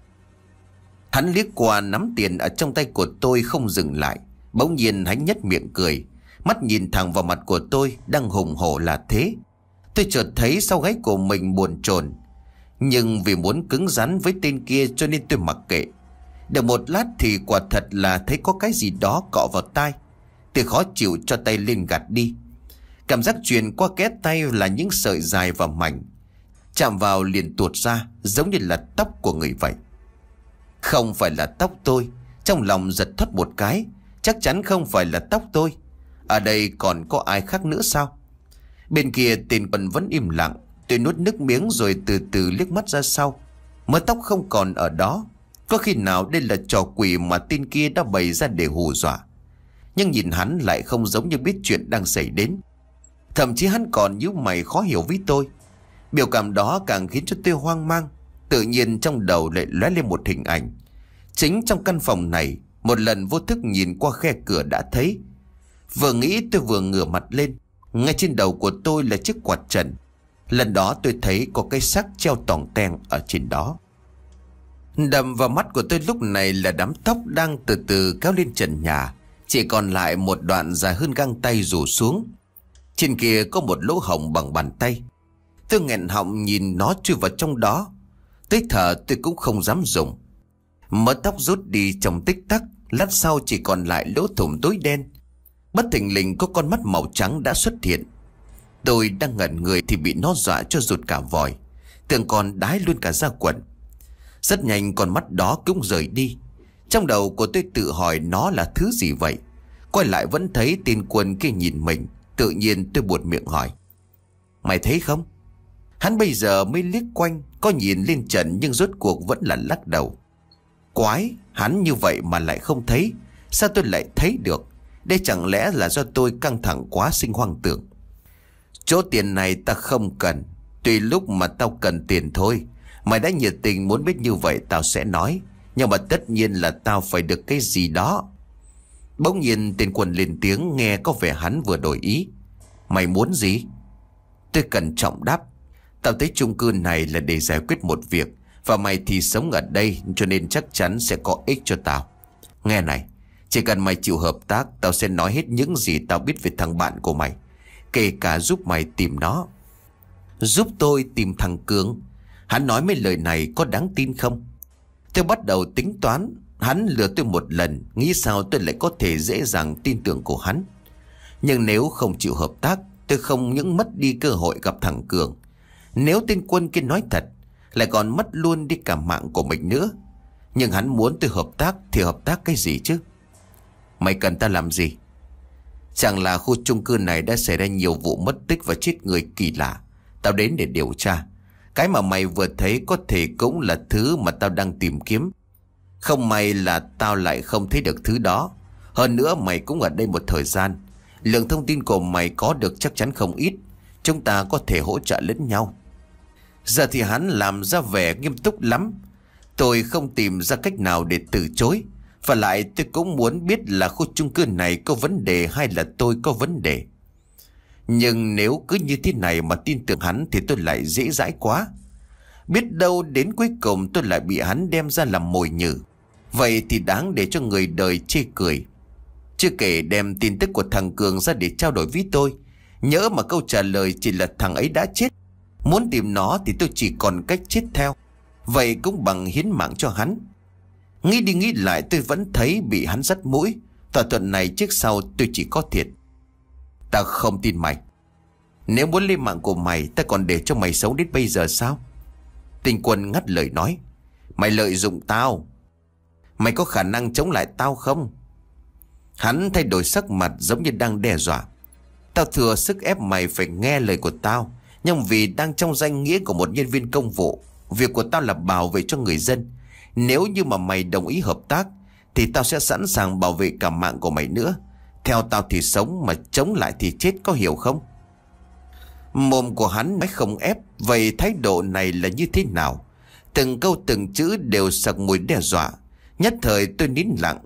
A: Hắn liếc qua nắm tiền ở trong tay của tôi không dừng lại. Bỗng nhiên hắn nhếch miệng cười, mắt nhìn thẳng vào mặt của tôi đang hùng hổ là thế. Tôi chợt thấy sau gáy của mình buồn chồn, nhưng vì muốn cứng rắn với tên kia cho nên tôi mặc kệ. Được một lát thì quả thật là thấy có cái gì đó cọ vào tai. Tôi khó chịu cho tay lên gạt đi. Cảm giác truyền qua kẽ tay là những sợi dài và mảnh, chạm vào liền tuột ra giống như là tóc của người vậy. Không phải là tóc tôi. Trong lòng giật thoát một cái. Chắc chắn không phải là tóc tôi. Ở đây còn có ai khác nữa sao? Bên kia tên Quân vẫn im lặng. Tôi nuốt nước miếng rồi từ từ liếc mắt ra sau. Mớ tóc không còn ở đó. Có khi nào đây là trò quỷ mà tên kia đã bày ra để hù dọa? Nhưng nhìn hắn lại không giống như biết chuyện đang xảy đến. Thậm chí hắn còn nhíu mày khó hiểu với tôi. Biểu cảm đó càng khiến cho tôi hoang mang. Tự nhiên trong đầu lại lóe lên một hình ảnh. Chính trong căn phòng này, một lần vô thức nhìn qua khe cửa đã thấy. Vừa nghĩ tôi vừa ngửa mặt lên. Ngay trên đầu của tôi là chiếc quạt trần. Lần đó tôi thấy có cái xác treo tỏng teng ở trên đó. Đầm vào mắt của tôi lúc này là đám tóc đang từ từ kéo lên trần nhà. Chỉ còn lại một đoạn dài hơn găng tay rủ xuống. Trên kia có một lỗ hổng bằng bàn tay. Tôi nghẹn họng nhìn nó chui vào trong đó. Tới thở tôi cũng không dám dùng. Mớ tóc rút đi trong tích tắc. Lát sau chỉ còn lại lỗ thủng tối đen. Bất thình lình có con mắt màu trắng đã xuất hiện. Tôi đang ngẩn người thì bị nó dọa cho rụt cả vòi. Tưởng còn đái luôn cả da quần. Rất nhanh con mắt đó cũng rời đi. Trong đầu của tôi tự hỏi nó là thứ gì vậy. Quay lại vẫn thấy tên Quân kia nhìn mình. Tự nhiên tôi buột miệng hỏi. Mày thấy không? Hắn bây giờ mới liếc quanh, có nhìn lên trần nhưng rốt cuộc vẫn là lắc đầu. Quái, hắn như vậy mà lại không thấy. Sao tôi lại thấy được? Đây chẳng lẽ là do tôi căng thẳng quá sinh hoang tưởng? Chỗ tiền này ta không cần. Tùy lúc mà tao cần tiền thôi. Mày đã nhiệt tình muốn biết như vậy tao sẽ nói. Nhưng mà tất nhiên là tao phải được cái gì đó. Bỗng nhiên tên Quân lên tiếng, nghe có vẻ hắn vừa đổi ý. Mày muốn gì? Tôi cẩn trọng đáp. Tao tới chung cư này là để giải quyết một việc. Và mày thì sống ở đây cho nên chắc chắn sẽ có ích cho tao. Nghe này, chỉ cần mày chịu hợp tác, tao sẽ nói hết những gì tao biết về thằng bạn của mày. Kể cả giúp mày tìm nó. Giúp tôi tìm thằng Cường? Hắn nói mấy lời này có đáng tin không? Tôi bắt đầu tính toán. Hắn lừa tôi một lần, nghĩ sao tôi lại có thể dễ dàng tin tưởng của hắn. Nhưng nếu không chịu hợp tác, tôi không những mất đi cơ hội gặp thằng Cường. Nếu tên Quân kia nói thật, lại còn mất luôn đi cả mạng của mình nữa. Nhưng hắn muốn tôi hợp tác thì hợp tác cái gì chứ? Mày cần ta làm gì? Chẳng là khu chung cư này đã xảy ra nhiều vụ mất tích và chết người kỳ lạ. Tao đến để điều tra. Cái mà mày vừa thấy có thể cũng là thứ mà tao đang tìm kiếm. Không may là tao lại không thấy được thứ đó. Hơn nữa mày cũng ở đây một thời gian. Lượng thông tin của mày có được chắc chắn không ít. Chúng ta có thể hỗ trợ lẫn nhau. Giờ thì hắn làm ra vẻ nghiêm túc lắm. Tôi không tìm ra cách nào để từ chối. Và lại tôi cũng muốn biết là khu chung cư này có vấn đề hay là tôi có vấn đề. Nhưng nếu cứ như thế này mà tin tưởng hắn thì tôi lại dễ dãi quá. Biết đâu đến cuối cùng tôi lại bị hắn đem ra làm mồi nhử. Vậy thì đáng để cho người đời chê cười. Chưa kể đem tin tức của thằng Cường ra để trao đổi với tôi. Nhỡ mà câu trả lời chỉ là thằng ấy đã chết. Muốn tìm nó thì tôi chỉ còn cách chết theo. Vậy cũng bằng hiến mạng cho hắn. Nghĩ đi nghĩ lại tôi vẫn thấy bị hắn dắt mũi. Thỏa thuận này trước sau tôi chỉ có thiệt. Tao không tin mày. Nếu muốn lấy mạng của mày, ta còn để cho mày sống đến bây giờ sao? Tinh Quân ngắt lời nói. Mày lợi dụng tao. Mày có khả năng chống lại tao không? Hắn thay đổi sắc mặt giống như đang đe dọa. Tao thừa sức ép mày phải nghe lời của tao. Nhưng vì đang trong danh nghĩa của một nhân viên công vụ, việc của tao là bảo vệ cho người dân. Nếu như mà mày đồng ý hợp tác thì tao sẽ sẵn sàng bảo vệ cả mạng của mày nữa. Theo tao thì sống, mà chống lại thì chết, có hiểu không? Mồm của hắn nói không ép. Vậy thái độ này là như thế nào? Từng câu từng chữ đều sặc mùi đe dọa. Nhất thời tôi nín lặng.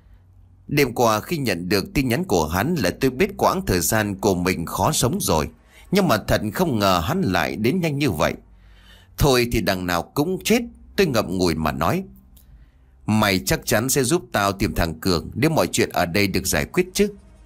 A: Đêm qua khi nhận được tin nhắn của hắn là tôi biết quãng thời gian của mình khó sống rồi. Nhưng mà thật không ngờ hắn lại đến nhanh như vậy. Thôi thì đằng nào cũng chết. Tôi ngậm ngùi mà nói. Mày chắc chắn sẽ giúp tao tìm thằng Cường nếu mọi chuyện ở đây được giải quyết chứ?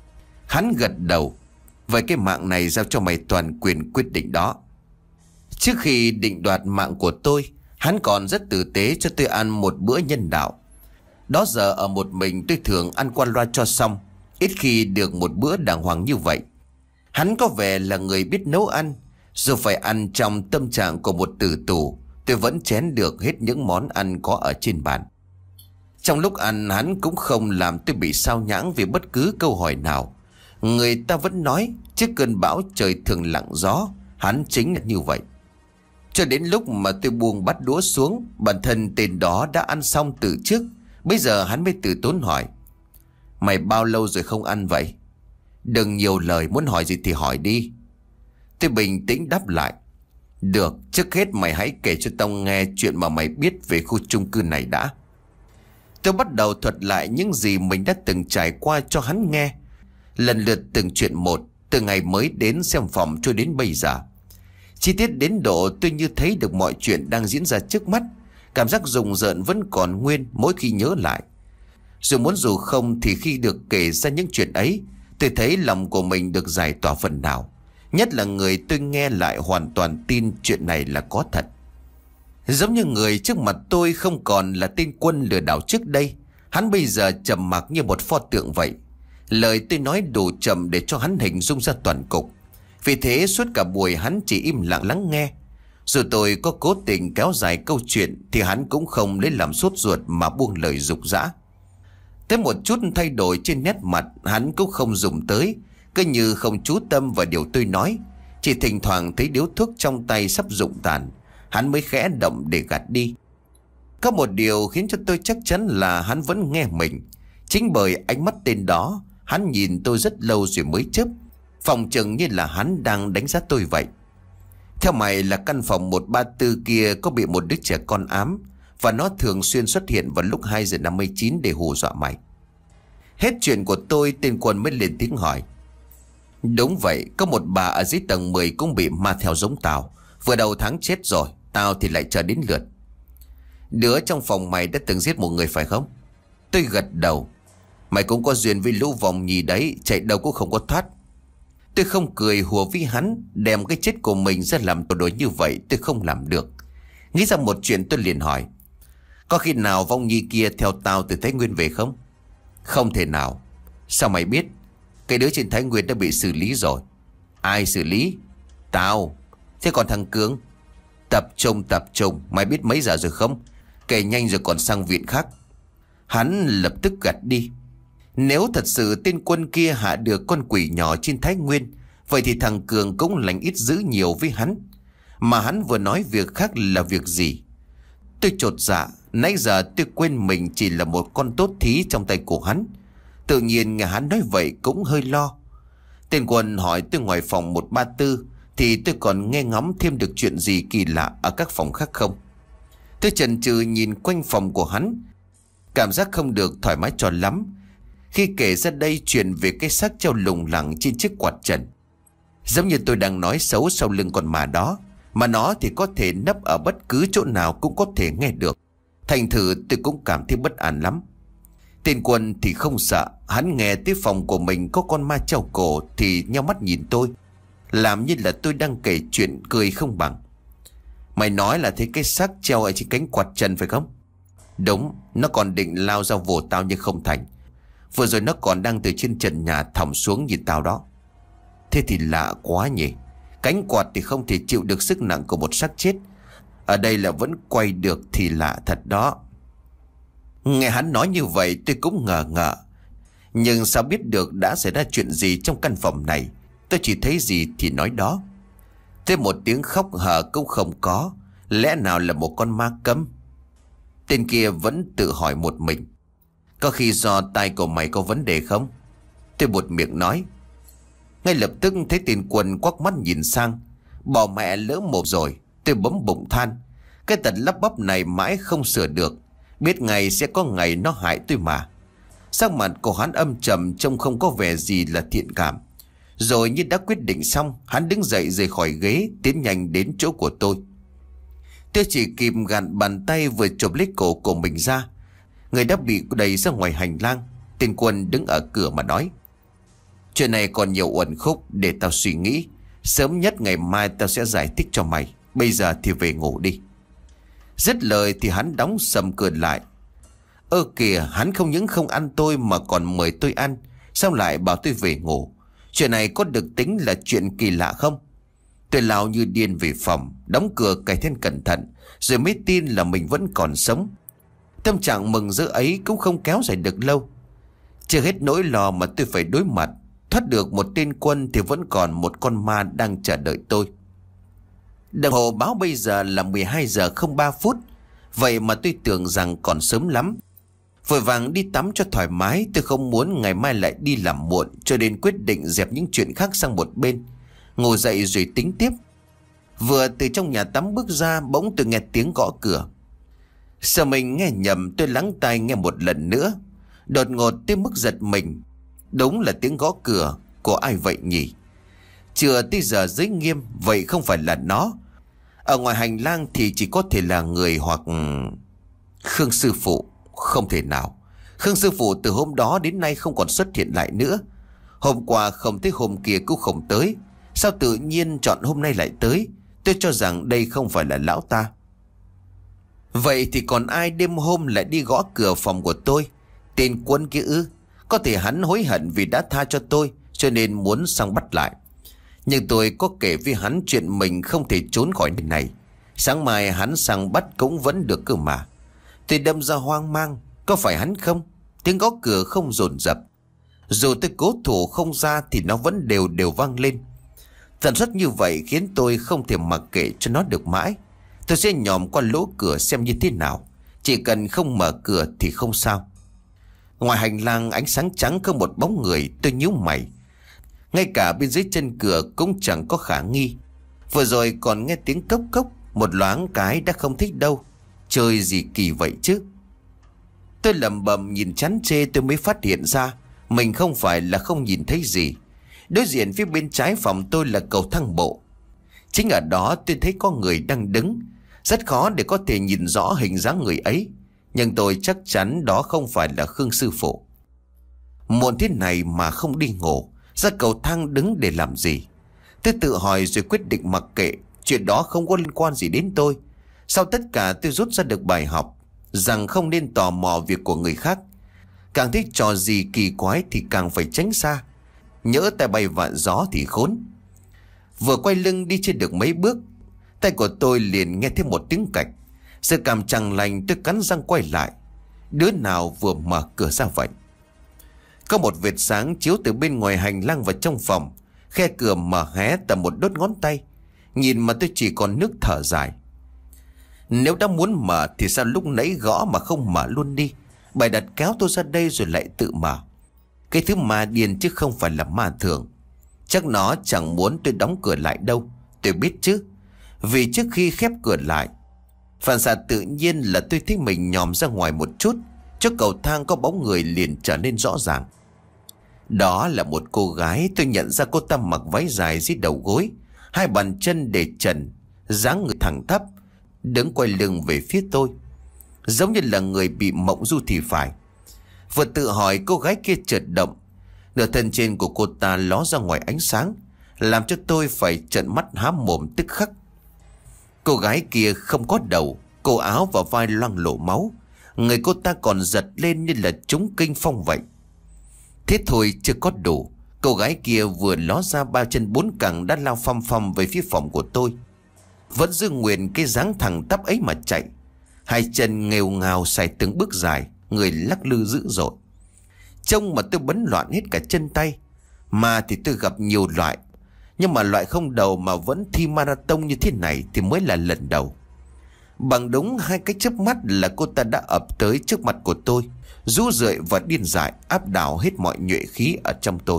A: Hắn gật đầu. Vậy cái mạng này giao cho mày toàn quyền quyết định đó. Trước khi định đoạt mạng của tôi, hắn còn rất tử tế cho tôi ăn một bữa nhân đạo. Đó giờ ở một mình tôi thường ăn qua loa cho xong, ít khi được một bữa đàng hoàng như vậy. Hắn có vẻ là người biết nấu ăn. Dù phải ăn trong tâm trạng của một tử tù, tôi vẫn chén được hết những món ăn có ở trên bàn. Trong lúc ăn hắn cũng không làm tôi bị sao nhãng vì bất cứ câu hỏi nào. Người ta vẫn nói trước cơn bão trời thường lặng gió. Hắn chính là như vậy. Cho đến lúc mà tôi buông bát đũa xuống, bản thân tên đó đã ăn xong từ trước. Bây giờ hắn mới từ tốn hỏi. Mày bao lâu rồi không ăn vậy? Đừng nhiều lời, muốn hỏi gì thì hỏi đi. Tôi bình tĩnh đáp lại. Được, trước hết mày hãy kể cho tao nghe chuyện mà mày biết về khu chung cư này đã. Tôi bắt đầu thuật lại những gì mình đã từng trải qua cho hắn nghe. Lần lượt từng chuyện một, từ ngày mới đến xem phòng cho đến bây giờ. Chi tiết đến độ tôi như thấy được mọi chuyện đang diễn ra trước mắt. Cảm giác rùng rợn vẫn còn nguyên mỗi khi nhớ lại. Dù muốn dù không thì khi được kể ra những chuyện ấy, tôi thấy lòng của mình được giải tỏa phần nào. Nhất là người tôi nghe lại hoàn toàn tin chuyện này là có thật. Giống như người trước mặt tôi không còn là tên Quân lừa đảo trước đây. Hắn bây giờ trầm mặc như một pho tượng vậy. Lời tôi nói đủ chậm để cho hắn hình dung ra toàn cục. Vì thế suốt cả buổi hắn chỉ im lặng lắng nghe. Dù tôi có cố tình kéo dài câu chuyện thì hắn cũng không lấy làm sốt ruột mà buông lời dục dã. Tới một chút thay đổi trên nét mặt hắn cũng không dùng tới, cứ như không chú tâm vào điều tôi nói. Chỉ thỉnh thoảng thấy điếu thuốc trong tay sắp rụng tàn, hắn mới khẽ động để gạt đi. Có một điều khiến cho tôi chắc chắn là hắn vẫn nghe mình. Chính bởi ánh mắt tên đó, hắn nhìn tôi rất lâu rồi mới chớp, phòng chừng như là hắn đang đánh giá tôi vậy. Theo mày là căn phòng một ba tư kia có bị một đứa trẻ con ám, và nó thường xuyên xuất hiện vào lúc hai giờ năm mươi chín để hù dọa mày. Hết chuyện của tôi, tên Quân mới lên tiếng hỏi. Đúng vậy, có một bà ở dưới tầng mười cũng bị ma theo giống tao. Vừa đầu tháng chết rồi, tao thì lại chờ đến lượt. Đứa trong phòng mày đã từng giết một người phải không? Tôi gật đầu. Mày cũng có duyên với lũ vòng nhì đấy, chạy đâu cũng không có thoát. Tôi không cười hùa với hắn, đem cái chết của mình ra làm tổ đối như vậy tôi không làm được. Nghĩ ra một chuyện tôi liền hỏi. Có khi nào vong nhi kia theo tao từ Thái Nguyên về không? Không thể nào. Sao mày biết? Cái đứa trên Thái Nguyên đã bị xử lý rồi. Ai xử lý? Tao. Thế còn thằng Cường? Tập trung tập trung. Mày biết mấy giờ rồi không? Kể nhanh rồi còn sang viện khác. Hắn lập tức gạt đi. Nếu thật sự tên Quân kia hạ được con quỷ nhỏ trên Thái Nguyên, vậy thì thằng Cường cũng lành ít dữ nhiều với hắn. Mà hắn vừa nói việc khác là việc gì? Tôi chột dạ. Nãy giờ tôi quên mình chỉ là một con tốt thí trong tay của hắn. Tự nhiên nghe hắn nói vậy cũng hơi lo. Tên Quân hỏi tôi ngoài phòng một ba tư thì tôi còn nghe ngóng thêm được chuyện gì kỳ lạ ở các phòng khác không. Tôi chần chừ nhìn quanh phòng của hắn. Cảm giác không được thoải mái cho lắm khi kể ra đây chuyện về cái xác treo lủng lẳng trên chiếc quạt trần. Giống như tôi đang nói xấu sau lưng con ma đó, mà nó thì có thể nấp ở bất cứ chỗ nào cũng có thể nghe được. Thành thử tôi cũng cảm thấy bất an lắm. Tên Quân thì không sợ. Hắn nghe tới phòng của mình có con ma treo cổ thì nheo mắt nhìn tôi, làm như là tôi đang kể chuyện cười không bằng. Mày nói là thấy cái xác treo ở trên cánh quạt trần phải không? Đúng, nó còn định lao ra vồ tao nhưng không thành. Vừa rồi nó còn đang từ trên trần nhà thõng xuống nhìn tao đó. Thế thì lạ quá nhỉ. Cánh quạt thì không thể chịu được sức nặng của một xác chết, ở đây là vẫn quay được thì lạ thật đó. Nghe hắn nói như vậy tôi cũng ngờ ngợ. Nhưng sao biết được đã xảy ra chuyện gì trong căn phòng này? Tôi chỉ thấy gì thì nói đó. Thế một tiếng khóc hờ cũng không có. Lẽ nào là một con ma câm? Tên kia vẫn tự hỏi một mình. Có khi do tai của mày có vấn đề không? Tôi buột miệng nói. Ngay lập tức thấy tên Quân quắc mắt nhìn sang. Bỏ mẹ lỡ mồm rồi. Tôi bấm bụng than. Cái tật lắp bắp này mãi không sửa được. Biết ngày sẽ có ngày nó hại tôi mà. Sắc mặt của hắn âm trầm, trông không có vẻ gì là thiện cảm. Rồi như đã quyết định xong, hắn đứng dậy rời khỏi ghế, tiến nhanh đến chỗ của tôi. Tôi chỉ kịp gạt bàn tay vừa chụp lấy cổ của mình ra. Người đã bị đẩy ra ngoài hành lang. Tên Quân đứng ở cửa mà nói. Chuyện này còn nhiều uẩn khúc để tao suy nghĩ. Sớm nhất ngày mai tao sẽ giải thích cho mày. Bây giờ thì về ngủ đi. Dứt lời thì hắn đóng sầm cửa lại. Ơ kìa, hắn không những không ăn tôi mà còn mời tôi ăn. Sao lại bảo tôi về ngủ? Chuyện này có được tính là chuyện kỳ lạ không? Tôi lao như điên về phòng, đóng cửa cài then cẩn thận, rồi mới tin là mình vẫn còn sống. Tâm trạng mừng rỡ ấy cũng không kéo dài được lâu. Chưa hết nỗi lo mà tôi phải đối mặt. Thoát được một tên Quân thì vẫn còn một con ma đang chờ đợi tôi. Đồng hồ báo bây giờ là mười hai giờ không ba phút. Vậy mà tôi tưởng rằng còn sớm lắm. Vội vàng đi tắm cho thoải mái. Tôi không muốn ngày mai lại đi làm muộn, cho nên quyết định dẹp những chuyện khác sang một bên, ngồi dậy rồi tính tiếp. Vừa từ trong nhà tắm bước ra, bỗng tôi nghe tiếng gõ cửa. Sợ mình nghe nhầm, tôi lắng tai nghe một lần nữa. Đột ngột tới mức giật mình. Đúng là tiếng gõ cửa của ai vậy nhỉ? Chưa tới giờ giới nghiêm, vậy không phải là nó. Ở ngoài hành lang thì chỉ có thể là người hoặc... Khương sư phụ. Không thể nào. Khương sư phụ từ hôm đó đến nay không còn xuất hiện lại nữa. Hôm qua không tới, hôm kia cũng không tới. Sao tự nhiên chọn hôm nay lại tới? Tôi cho rằng đây không phải là lão ta. Vậy thì còn ai đêm hôm lại đi gõ cửa phòng của tôi? Tên Quân kia ư? Có thể hắn hối hận vì đã tha cho tôi, cho nên muốn sang bắt lại. Nhưng tôi có kể với hắn chuyện mình không thể trốn khỏi nơi này. Sáng mai hắn sang bắt cũng vẫn được cơ mà. Tôi đâm ra hoang mang. Có phải hắn không? Tiếng gõ cửa không dồn dập. Dù tôi cố thủ không ra thì nó vẫn đều đều vang lên. Tần suất như vậy khiến tôi không thể mặc kệ cho nó được mãi. Tôi sẽ nhòm qua lỗ cửa xem như thế nào. Chỉ cần không mở cửa thì không sao. Ngoài hành lang ánh sáng trắng không một bóng người. Tôi nhíu mày. Ngay cả bên dưới chân cửa cũng chẳng có khả nghi. Vừa rồi còn nghe tiếng cốc cốc. Một loáng cái đã không thích đâu. Chơi gì kỳ vậy chứ? Tôi lẩm bẩm nhìn chán chê, tôi mới phát hiện ra mình không phải là không nhìn thấy gì. Đối diện phía bên trái phòng tôi là cầu thang bộ. Chính ở đó tôi thấy có người đang đứng. Rất khó để có thể nhìn rõ hình dáng người ấy, nhưng tôi chắc chắn đó không phải là Khương sư phụ. Muộn thế này mà không đi ngủ, ra cầu thang đứng để làm gì? Tôi tự hỏi rồi quyết định mặc kệ. Chuyện đó không có liên quan gì đến tôi. Sau tất cả tôi rút ra được bài học rằng không nên tò mò việc của người khác. Càng thích trò gì kỳ quái thì càng phải tránh xa. Nhỡ tay bay vạn gió thì khốn. Vừa quay lưng đi trên được mấy bước, tay của tôi liền nghe thêm một tiếng cạch. Sự cảm chẳng lành, tôi cắn răng quay lại. Đứa nào vừa mở cửa ra vậy? Có một vệt sáng chiếu từ bên ngoài hành lang vào trong phòng. Khe cửa mở hé tầm một đốt ngón tay. Nhìn mà tôi chỉ còn nước thở dài. Nếu đã muốn mở thì sao lúc nãy gõ mà không mở luôn đi? Bày đặt kéo tôi ra đây rồi lại tự mở. Cái thứ ma điên chứ không phải là ma thường. Chắc nó chẳng muốn tôi đóng cửa lại đâu. Tôi biết chứ. Vì trước khi khép cửa lại, phản xạ tự nhiên là tôi thấy mình nhòm ra ngoài một chút, Chỗ cầu thang có bóng người liền trở nên rõ ràng. Đó là một cô gái. Tôi nhận ra cô ta mặc váy dài dưới đầu gối, hai bàn chân để trần, dáng người thẳng tắp, đứng quay lưng về phía tôi, giống như là người bị mộng du thì phải. Vừa tự hỏi, cô gái kia chợt động, nửa thân trên của cô ta ló ra ngoài ánh sáng, làm cho tôi phải trợn mắt há mồm tức khắc. Cô gái kia không có đầu, cổ áo và vai loang lổ máu, người cô ta còn giật lên như là trúng kinh phong vậy. Thế thôi chưa có đủ, cô gái kia vừa ló ra ba chân bốn cẳng đã lao phăm phăm về phía phòng của tôi, vẫn giữ nguyên cái dáng thẳng tắp ấy mà chạy. Hai chân nghèo ngào xài từng bước dài, người lắc lư dữ dội. Trông mà tôi bấn loạn hết cả chân tay. Mà thì tôi gặp nhiều loại, nhưng mà loại không đầu mà vẫn thi marathon như thế này thì mới là lần đầu. Bằng đúng hai cái chớp mắt là cô ta đã ập tới trước mặt của tôi, rú rượi và điên dại, áp đảo hết mọi nhuệ khí ở trong tôi.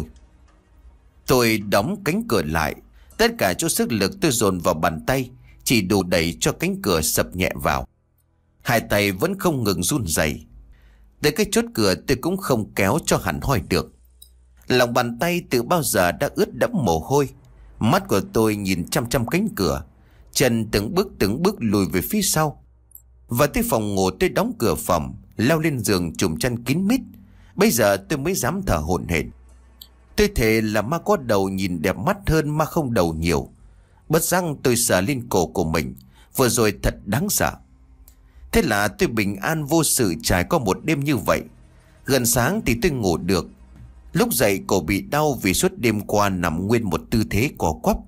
A: Tôi đóng cánh cửa lại, tất cả chỗ sức lực tôi dồn vào bàn tay, chỉ đủ đẩy cho cánh cửa sập nhẹ vào. Hai tay vẫn không ngừng run rẩy. Tới cái chốt cửa tôi cũng không kéo cho hẳn hoi được. Lòng bàn tay từ bao giờ đã ướt đẫm mồ hôi. Mắt của tôi nhìn chăm chăm cánh cửa, chân từng bước từng bước lùi về phía sau. Và tới phòng ngủ tôi đóng cửa phòng, leo lên giường trùm chăn kín mít. Bây giờ tôi mới dám thở hổn hển. Tôi thề là ma có đầu nhìn đẹp mắt hơn ma không đầu nhiều. Bất giác tôi sờ lên cổ của mình, vừa rồi thật đáng sợ. Thế là tôi bình an vô sự trải qua một đêm như vậy. Gần sáng thì tôi ngủ được. Lúc dậy cổ bị đau vì suốt đêm qua nằm nguyên một tư thế co quắp.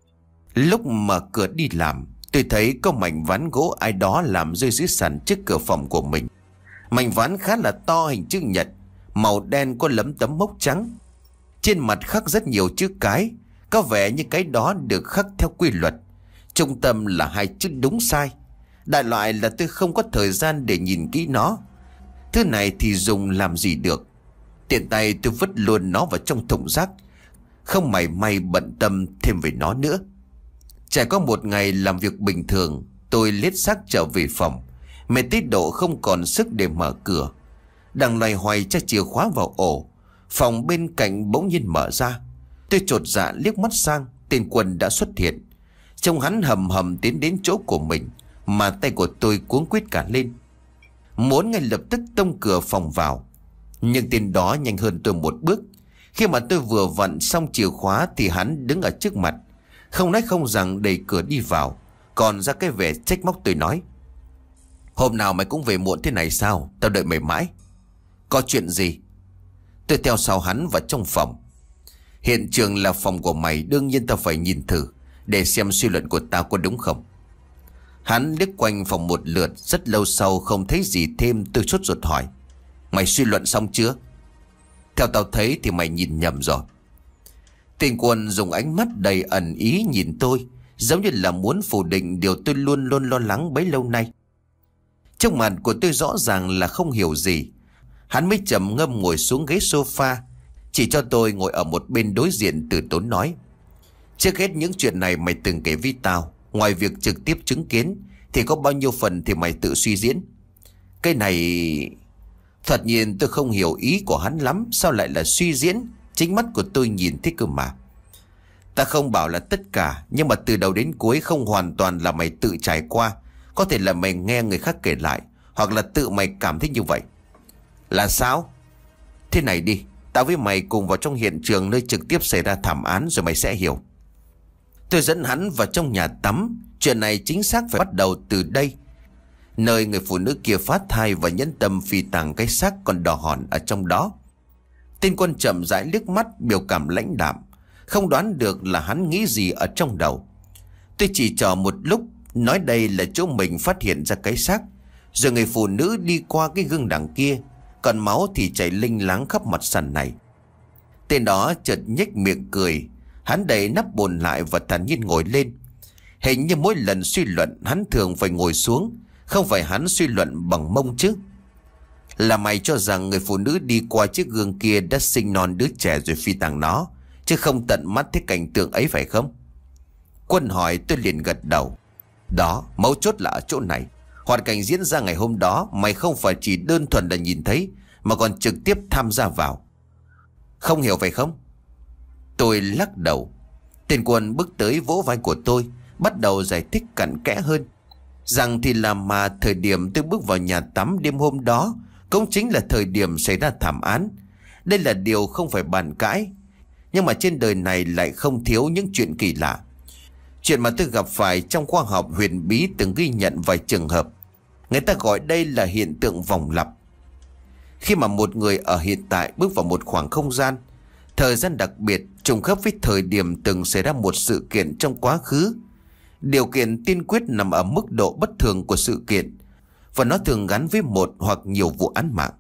A: Lúc mở cửa đi làm, tôi thấy có mảnh ván gỗ ai đó làm rơi dưới sàn trước cửa phòng của mình. Mảnh ván khá là to, hình chữ nhật, màu đen, có lấm tấm mốc trắng. Trên mặt khắc rất nhiều chữ cái, có vẻ như cái đó được khắc theo quy luật. Trung tâm là hai chữ đúng sai. Đại loại là tôi không có thời gian để nhìn kỹ nó. Thứ này thì dùng làm gì được. Tiện tay tôi vứt luôn nó vào trong thùng rác, không mảy may bận tâm thêm về nó nữa. Trải qua một ngày làm việc bình thường, tôi lết xác trở về phòng, mệt tới độ không còn sức để mở cửa. Đang loay hoay tra chìa khóa vào ổ, phòng bên cạnh bỗng nhiên mở ra. Tôi chột dạ liếc mắt sang, tên Quân đã xuất hiện. Trông hắn hầm hầm tiến đến chỗ của mình, mà tay của tôi cuống quýt cả lên, muốn ngay lập tức tông cửa phòng vào. Nhưng tên đó nhanh hơn tôi một bước. Khi mà tôi vừa vặn xong chìa khóa thì hắn đứng ở trước mặt, không nói không rằng đẩy cửa đi vào, còn ra cái vẻ trách móc. Tôi nói: "Hôm nào mày cũng về muộn thế này sao? Tao đợi mày mãi." "Có chuyện gì?" Tôi theo sau hắn vào trong phòng. "Hiện trường là phòng của mày, đương nhiên tao phải nhìn thử để xem suy luận của tao có đúng không." Hắn liếc quanh phòng một lượt, rất lâu sau không thấy gì thêm. Tôi sốt ruột hỏi: "Mày suy luận xong chưa?" "Theo tao thấy thì mày nhìn nhầm rồi." Tên Quân dùng ánh mắt đầy ẩn ý nhìn tôi, giống như là muốn phủ định điều tôi luôn luôn lo lắng bấy lâu nay. Trong mặt của tôi rõ ràng là không hiểu gì. Hắn mới trầm ngâm ngồi xuống ghế sofa, chỉ cho tôi ngồi ở một bên đối diện, từ tốn nói: "Trước hết những chuyện này mày từng kể với tao, ngoài việc trực tiếp chứng kiến thì có bao nhiêu phần thì mày tự suy diễn. Cái này..." Thật nhiên tôi không hiểu ý của hắn lắm. Sao lại là suy diễn? Chính mắt của tôi nhìn thấy cơ mà. "Ta không bảo là tất cả, nhưng mà từ đầu đến cuối không hoàn toàn là mày tự trải qua. Có thể là mày nghe người khác kể lại, hoặc là tự mày cảm thấy như vậy." "Là sao?" "Thế này đi, tao với mày cùng vào trong hiện trường nơi trực tiếp xảy ra thảm án rồi mày sẽ hiểu." Tôi dẫn hắn vào trong nhà tắm. Chuyện này chính xác phải bắt đầu từ đây, nơi người phụ nữ kia phá thai và nhẫn tâm phi tàng cái xác còn đỏ hòn ở trong đó. Tên Quân chậm rãi liếc mắt, biểu cảm lãnh đạm, không đoán được là hắn nghĩ gì ở trong đầu. Tôi chỉ chờ một lúc, nói đây là chỗ mình phát hiện ra cái xác, rồi người phụ nữ đi qua cái gương đằng kia, còn máu thì chảy linh láng khắp mặt sàn này. Tên đó chợt nhếch miệng cười. Hắn đẩy nắp bồn lại và thản nhiên ngồi lên. Hình như mỗi lần suy luận hắn thường phải ngồi xuống, không phải hắn suy luận bằng mông chứ. "Là mày cho rằng người phụ nữ đi qua chiếc gương kia đã sinh non đứa trẻ rồi phi tàng nó, chứ không tận mắt thấy cảnh tượng ấy phải không?" Quân hỏi. Tôi liền gật đầu. "Đó, mấu chốt là ở chỗ này. Hoàn cảnh diễn ra ngày hôm đó mày không phải chỉ đơn thuần là nhìn thấy, mà còn trực tiếp tham gia vào. Không hiểu phải không? Tôi lắc đầu. Tên Quân bước tới vỗ vai của tôi, bắt đầu giải thích cặn kẽ hơn. Rằng thì là mà thời điểm tôi bước vào nhà tắm đêm hôm đó cũng chính là thời điểm xảy ra thảm án. Đây là điều không phải bàn cãi. Nhưng mà trên đời này lại không thiếu những chuyện kỳ lạ. Chuyện mà tôi gặp phải trong khoa học huyền bí từng ghi nhận vài trường hợp. Người ta gọi đây là hiện tượng vòng lặp. Khi mà một người ở hiện tại bước vào một khoảng không gian, thời gian đặc biệt trùng khớp với thời điểm từng xảy ra một sự kiện trong quá khứ. Điều kiện tiên quyết nằm ở mức độ bất thường của sự kiện, và nó thường gắn với một hoặc nhiều vụ án mạng.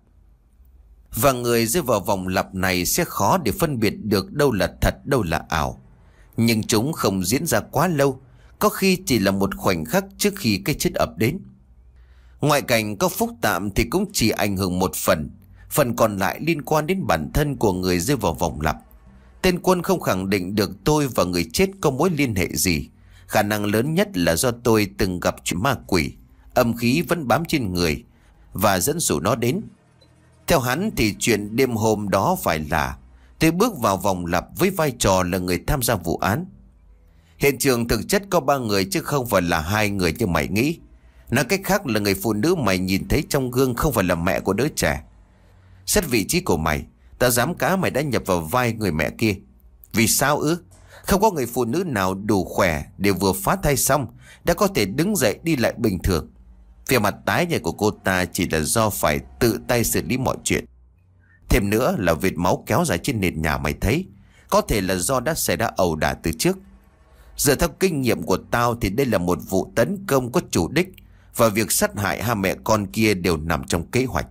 A: Và người rơi vào vòng lặp này sẽ khó để phân biệt được đâu là thật, đâu là ảo. Nhưng chúng không diễn ra quá lâu, có khi chỉ là một khoảnh khắc trước khi cái chết ập đến. Ngoại cảnh có phúc tạm thì cũng chỉ ảnh hưởng một phần, phần còn lại liên quan đến bản thân của người rơi vào vòng lặp. Tên Quân không khẳng định được tôi và người chết có mối liên hệ gì. Khả năng lớn nhất là do tôi từng gặp chuyện ma quỷ, âm khí vẫn bám trên người và dẫn dụ nó đến. Theo hắn thì chuyện đêm hôm đó phải là tôi bước vào vòng lặp với vai trò là người tham gia vụ án. Hiện trường thực chất có ba người chứ không phải là hai người như mày nghĩ. Nói cách khác là người phụ nữ mày nhìn thấy trong gương không phải là mẹ của đứa trẻ. Xét vị trí của mày, ta dám cá mày đã nhập vào vai người mẹ kia. Vì sao ư? Không có người phụ nữ nào đủ khỏe để vừa phá thai xong đã có thể đứng dậy đi lại bình thường. Về mặt tái nhợt của cô ta chỉ là do phải tự tay xử lý mọi chuyện. Thêm nữa là vệt máu kéo dài trên nền nhà mày thấy, có thể là do đã xảy ra ẩu đả từ trước. Dựa theo kinh nghiệm của tao thì đây là một vụ tấn công có chủ đích, và việc sát hại hai mẹ con kia đều nằm trong kế hoạch.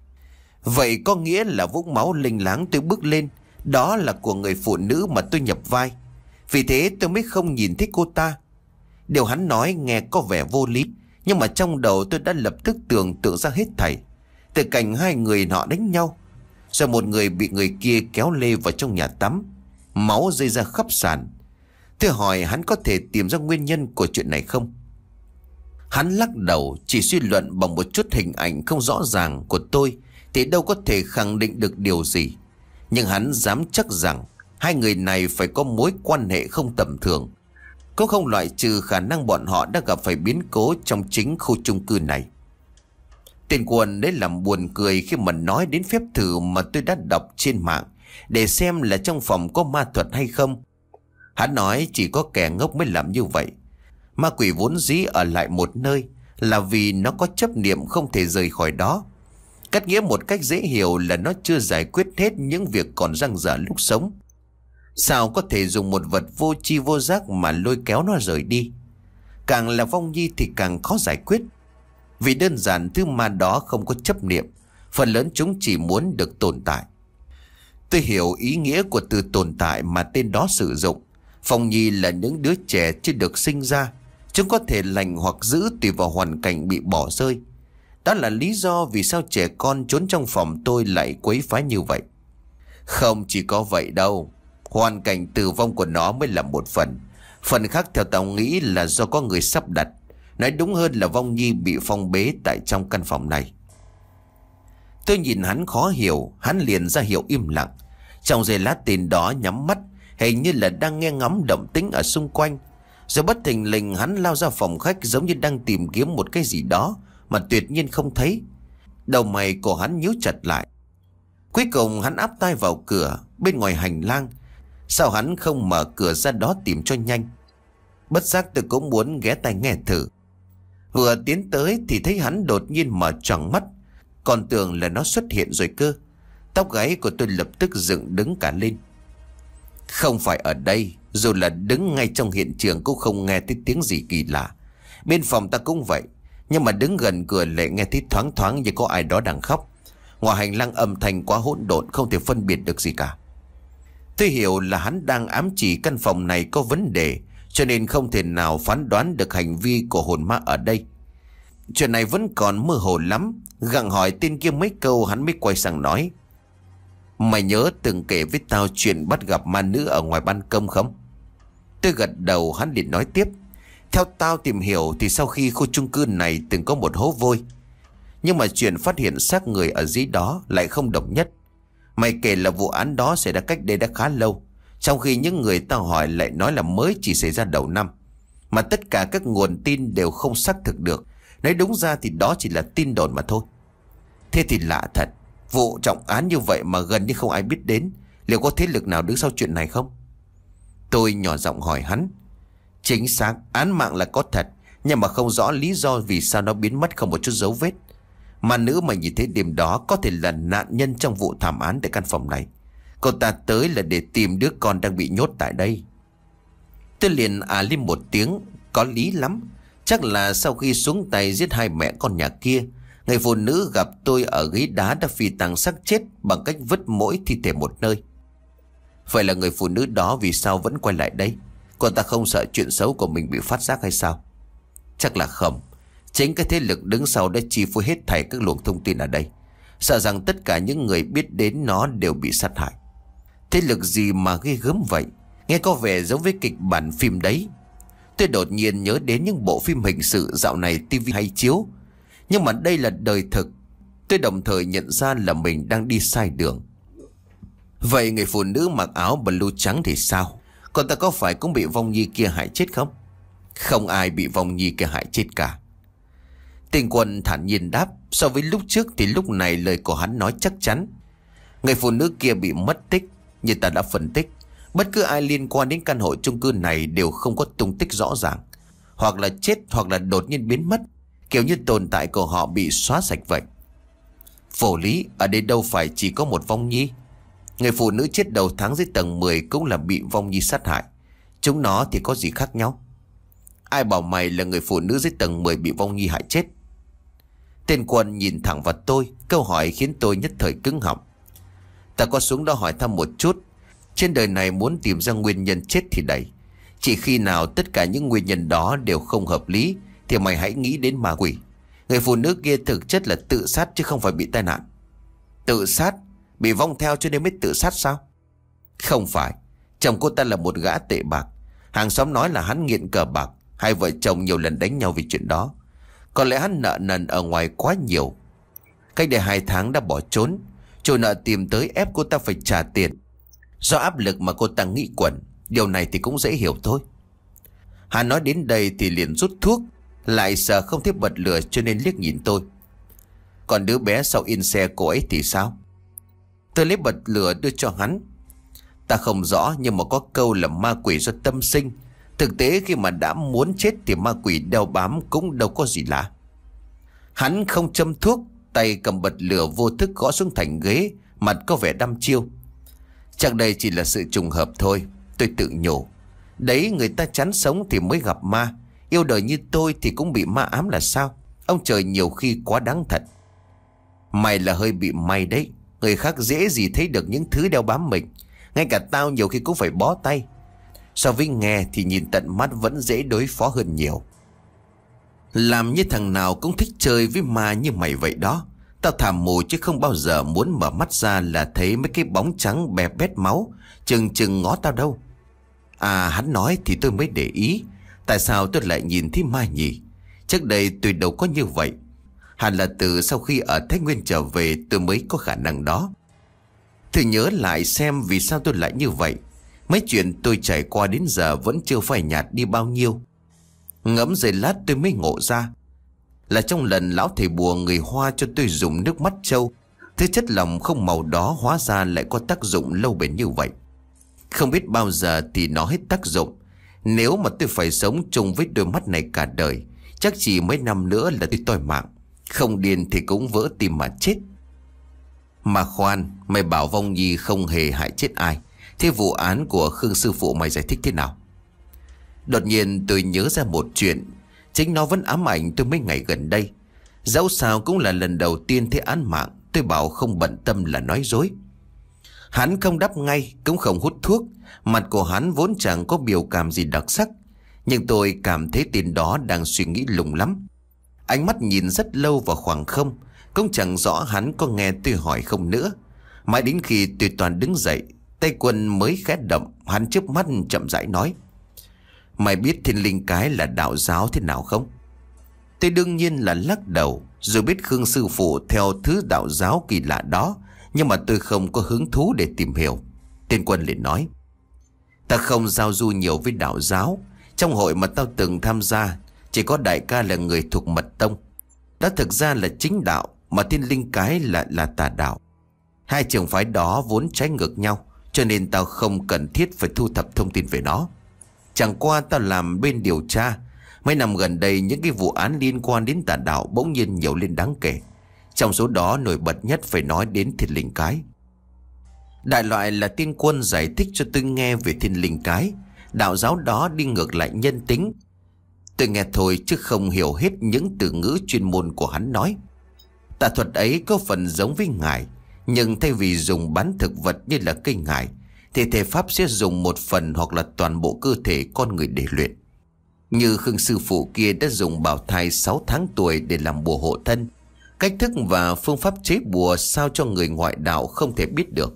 A: Vậy có nghĩa là vũng máu linh láng tôi bước lên, đó là của người phụ nữ mà tôi nhập vai. Vì thế tôi mới không nhìn thấy cô ta. Điều hắn nói nghe có vẻ vô lý, nhưng mà trong đầu tôi đã lập tức tưởng tượng ra hết thảy. Từ cảnh hai người nọ đánh nhau, rồi một người bị người kia kéo lê vào trong nhà tắm, máu rơi ra khắp sàn. Tôi hỏi hắn có thể tìm ra nguyên nhân của chuyện này không. Hắn lắc đầu, chỉ suy luận bằng một chút hình ảnh không rõ ràng của tôi thì đâu có thể khẳng định được điều gì. Nhưng hắn dám chắc rằng hai người này phải có mối quan hệ không tầm thường. Cũng không loại trừ khả năng bọn họ đã gặp phải biến cố trong chính khu chung cư này. Tên Quân đấy làm buồn cười khi mà nói đến phép thử mà tôi đã đọc trên mạng để xem là trong phòng có ma thuật hay không. Hắn nói chỉ có kẻ ngốc mới làm như vậy. Ma quỷ vốn dĩ ở lại một nơi là vì nó có chấp niệm không thể rời khỏi đó. Cắt nghĩa một cách dễ hiểu là nó chưa giải quyết hết những việc còn dang dở lúc sống. Sao có thể dùng một vật vô tri vô giác mà lôi kéo nó rời đi? Càng là vong nhi thì càng khó giải quyết. Vì đơn giản thứ ma đó không có chấp niệm, phần lớn chúng chỉ muốn được tồn tại. Tôi hiểu ý nghĩa của từ tồn tại mà tên đó sử dụng. Vong nhi là những đứa trẻ chưa được sinh ra, chúng có thể lành hoặc dữ tùy vào hoàn cảnh bị bỏ rơi. Đó là lý do vì sao trẻ con trốn trong phòng tôi lại quấy phá như vậy. Không chỉ có vậy đâu, hoàn cảnh tử vong của nó mới là một phần. Phần khác theo tao nghĩ là do có người sắp đặt. Nói đúng hơn là vong nhi bị phong bế tại trong căn phòng này. Tôi nhìn hắn khó hiểu, hắn liền ra hiệu im lặng. Trong giây lát tên đó nhắm mắt, hình như là đang nghe ngóng động tĩnh ở xung quanh. Rồi bất thình lình hắn lao ra phòng khách giống như đang tìm kiếm một cái gì đó mà tuyệt nhiên không thấy. Đầu mày của hắn nhíu chặt lại. Cuối cùng hắn áp tai vào cửa bên ngoài hành lang. Sao hắn không mở cửa ra đó tìm cho nhanh? Bất giác tôi cũng muốn ghé tai nghe thử. Vừa tiến tới thì thấy hắn đột nhiên mở tròn mắt, còn tưởng là nó xuất hiện rồi cơ. Tóc gáy của tôi lập tức dựng đứng cả lên. Không phải ở đây, dù là đứng ngay trong hiện trường cũng không nghe thấy tiếng gì kỳ lạ. Bên phòng ta cũng vậy, nhưng mà đứng gần cửa lại nghe thấy thoáng thoáng như có ai đó đang khóc. Ngoài hành lang âm thanh quá hỗn độn, không thể phân biệt được gì cả. Tôi hiểu là hắn đang ám chỉ căn phòng này có vấn đề, cho nên không thể nào phán đoán được hành vi của hồn ma ở đây. Chuyện này vẫn còn mơ hồ lắm. Gặng hỏi tên kia mấy câu hắn mới quay sang nói: Mày nhớ từng kể với tao chuyện bắt gặp ma nữ ở ngoài ban công không? Tôi gật đầu, hắn liền nói tiếp: Theo tao tìm hiểu thì sau khi khu chung cư này từng có một hố vôi, nhưng mà chuyện phát hiện xác người ở dưới đó lại không đồng nhất. Mày kể là vụ án đó xảy ra cách đây đã khá lâu, trong khi những người tao hỏi lại nói là mới chỉ xảy ra đầu năm. Mà tất cả các nguồn tin đều không xác thực được. Nói đúng ra thì đó chỉ là tin đồn mà thôi. Thế thì lạ thật, vụ trọng án như vậy mà gần như không ai biết đến. Liệu có thế lực nào đứng sau chuyện này không? Tôi nhỏ giọng hỏi hắn. Chính xác, án mạng là có thật, nhưng mà không rõ lý do vì sao nó biến mất không một chút dấu vết. Mà nữ mà nhìn thấy đêm đó có thể là nạn nhân trong vụ thảm án tại căn phòng này. Cô ta tới là để tìm đứa con đang bị nhốt tại đây. Tôi liền à lên một tiếng. Có lý lắm. Chắc là sau khi xuống tay giết hai mẹ con nhà kia, người phụ nữ gặp tôi ở ghế đá đã phi tang xác chết bằng cách vứt mỗi thi thể một nơi. Vậy là người phụ nữ đó vì sao vẫn quay lại đây? Cô ta không sợ chuyện xấu của mình bị phát giác hay sao? Chắc là không. Chính cái thế lực đứng sau đã chi phối hết thảy các luồng thông tin ở đây, sợ rằng tất cả những người biết đến nó đều bị sát hại. Thế lực gì mà ghê gớm vậy? Nghe có vẻ giống với kịch bản phim đấy. Tôi đột nhiên nhớ đến những bộ phim hình sự dạo này tivi hay chiếu, nhưng mà đây là đời thực. Tôi đồng thời nhận ra là mình đang đi sai đường. Vậy người phụ nữ mặc áo blue trắng thì sao? Cô ta có phải cũng bị Vong Nhi kia hại chết không? Không ai bị Vong Nhi kia hại chết cả. Tên Quân thản nhiên đáp. So với lúc trước thì lúc này lời của hắn nói chắc chắn. Người phụ nữ kia bị mất tích. Như ta đã phân tích, bất cứ ai liên quan đến căn hộ chung cư này đều không có tung tích rõ ràng. Hoặc là chết hoặc là đột nhiên biến mất, kiểu như tồn tại của họ bị xóa sạch vậy. Vô lý, ở đây đâu phải chỉ có một Vong Nhi. Người phụ nữ chết đầu tháng dưới tầng mười cũng là bị Vong Nhi sát hại. Chúng nó thì có gì khác nhau? Ai bảo mày là người phụ nữ dưới tầng mười bị Vong Nhi hại chết? Tên Quân nhìn thẳng vào tôi. Câu hỏi khiến tôi nhất thời cứng họng. Ta có xuống đó hỏi thăm một chút. Trên đời này muốn tìm ra nguyên nhân chết thì đầy. Chỉ khi nào tất cả những nguyên nhân đó đều không hợp lý thì mày hãy nghĩ đến ma quỷ. Người phụ nữ kia thực chất là tự sát chứ không phải bị tai nạn. Tự sát? Bị vong theo cho nên mới tự sát sao? Không phải. Chồng cô ta là một gã tệ bạc. Hàng xóm nói là hắn nghiện cờ bạc. Hai vợ chồng nhiều lần đánh nhau vì chuyện đó. Có lẽ hắn nợ nần ở ngoài quá nhiều. Cách đây hai tháng đã bỏ trốn. Chủ nợ tìm tới ép cô ta phải trả tiền. Do áp lực mà cô ta nghĩ quẩn. Điều này thì cũng dễ hiểu thôi. Hắn nói đến đây thì liền rút thuốc. Lại sợ không thể bật lửa cho nên liếc nhìn tôi. Còn đứa bé sau in xe cô ấy thì sao? Tôi lấy bật lửa đưa cho hắn. Ta không rõ, nhưng mà có câu là ma quỷ do tâm sinh. Thực tế khi mà đã muốn chết thì ma quỷ đeo bám cũng đâu có gì lạ. Hắn không châm thuốc, tay cầm bật lửa vô thức gõ xuống thành ghế, mặt có vẻ đăm chiêu. Chắc đây chỉ là sự trùng hợp thôi. Tôi tự nhủ. Đấy, người ta chán sống thì mới gặp ma. Yêu đời như tôi thì cũng bị ma ám là sao? Ông trời nhiều khi quá đáng thật. Mày là hơi bị may đấy. Người khác dễ gì thấy được những thứ đeo bám mình. Ngay cả tao nhiều khi cũng phải bó tay. So với nghe thì nhìn tận mắt vẫn dễ đối phó hơn nhiều. Làm như thằng nào cũng thích chơi với ma như mày vậy đó. Tao thả mù chứ không bao giờ muốn mở mắt ra là thấy mấy cái bóng trắng bè bét máu chừng chừng ngó tao đâu. À, hắn nói thì tôi mới để ý. Tại sao tôi lại nhìn thấy ma nhỉ? Trước đây tôi đâu có như vậy. Hẳn là từ sau khi ở Thái Nguyên trở về tôi mới có khả năng đó. Thử nhớ lại xem vì sao tôi lại như vậy. Mấy chuyện tôi trải qua đến giờ vẫn chưa phải nhạt đi bao nhiêu. Ngẫm giây lát tôi mới ngộ ra là trong lần lão thầy bùa người Hoa cho tôi dùng nước mắt trâu, thứ chất lỏng không màu đó hóa ra lại có tác dụng lâu bền như vậy. Không biết bao giờ thì nó hết tác dụng. Nếu mà tôi phải sống chung với đôi mắt này cả đời, chắc chỉ mấy năm nữa là tôi toi mạng. Không điên thì cũng vỡ tim mà chết. Mà khoan, mày bảo Vong Nhi không hề hại chết ai. Thế vụ án của Khương sư phụ mày giải thích thế nào? Đột nhiên tôi nhớ ra một chuyện. Chính nó vẫn ám ảnh tôi mấy ngày gần đây. Dẫu sao cũng là lần đầu tiên thấy án mạng. Tôi bảo không bận tâm là nói dối. Hắn không đáp ngay, cũng không hút thuốc. Mặt của hắn vốn chẳng có biểu cảm gì đặc sắc. Nhưng tôi cảm thấy tên đó đang suy nghĩ lùng lắm. Ánh mắt nhìn rất lâu vào khoảng không. Cũng chẳng rõ hắn có nghe tôi hỏi không nữa. Mãi đến khi tôi toàn đứng dậy, tay Quân mới khẽ động. Hắn chớp mắt chậm rãi nói. Mày biết Thiên Linh Cái là đạo giáo thế nào không? Tôi đương nhiên là lắc đầu. Rồi biết Khương sư phụ theo thứ đạo giáo kỳ lạ đó, nhưng mà tôi không có hứng thú để tìm hiểu. Tên Quân liền nói: Ta không giao du nhiều với đạo giáo. Trong hội mà tao từng tham gia, chỉ có đại ca là người thuộc mật tông. Đó thực ra là chính đạo, mà Thiên Linh Cái là là tà đạo. Hai trường phái đó vốn trái ngược nhau, cho nên tao không cần thiết phải thu thập thông tin về nó. Chẳng qua tao làm bên điều tra. Mấy năm gần đây những cái vụ án liên quan đến tà đạo bỗng nhiên nhiều lên đáng kể. Trong số đó nổi bật nhất phải nói đến Thiên Linh Cái. Đại loại là Tiên Quân giải thích cho tôi nghe về Thiên Linh Cái. Đạo giáo đó đi ngược lại nhân tính. Tôi nghe thôi chứ không hiểu hết những từ ngữ chuyên môn của hắn nói. Tà thuật ấy có phần giống với ngải, nhưng thay vì dùng bán thực vật như là cây ngải, thì thể pháp sẽ dùng một phần hoặc là toàn bộ cơ thể con người để luyện. Như Khương sư phụ kia đã dùng bào thai sáu tháng tuổi để làm bùa hộ thân. Cách thức và phương pháp chế bùa sao cho người ngoại đạo không thể biết được.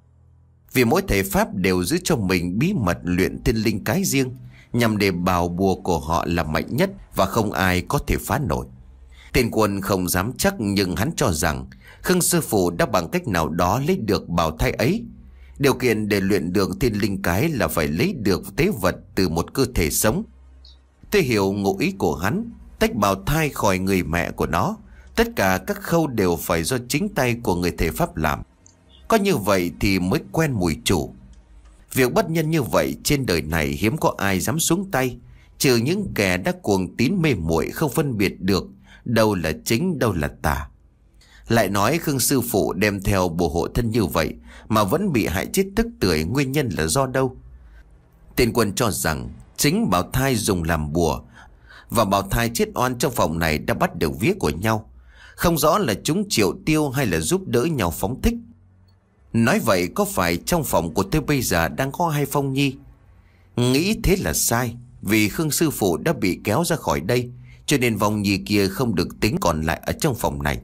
A: Vì mỗi thể pháp đều giữ cho mình bí mật luyện Thiên Linh Cái riêng, nhằm để bào bùa của họ là mạnh nhất và không ai có thể phá nổi. Tên Quân không dám chắc, nhưng hắn cho rằng Khương sư phụ đã bằng cách nào đó lấy được bào thai ấy. Điều kiện để luyện được Thiên Linh Cái là phải lấy được tế vật từ một cơ thể sống. Tôi hiểu ngụ ý của hắn. Tách bào thai khỏi người mẹ của nó, tất cả các khâu đều phải do chính tay của người thể pháp làm. Có như vậy thì mới quen mùi chủ. Việc bất nhân như vậy trên đời này hiếm có ai dám xuống tay, trừ những kẻ đã cuồng tín mê muội không phân biệt được đâu là chính đâu là tà. Lại nói Khương sư phụ đem theo bùa hộ thân như vậy mà vẫn bị hại chết tức tưởi, nguyên nhân là do đâu? Tên Quân cho rằng chính bào thai dùng làm bùa và bào thai chết oan trong phòng này đã bắt được vía của nhau. Không rõ là chúng triệu tiêu hay là giúp đỡ nhau phóng thích. Nói vậy có phải trong phòng của tôi bây giờ đang có hai Phong Nhi? Nghĩ thế là sai, vì Khương sư phụ đã bị kéo ra khỏi đây, cho nên Phong Nhi kia không được tính còn lại ở trong phòng này.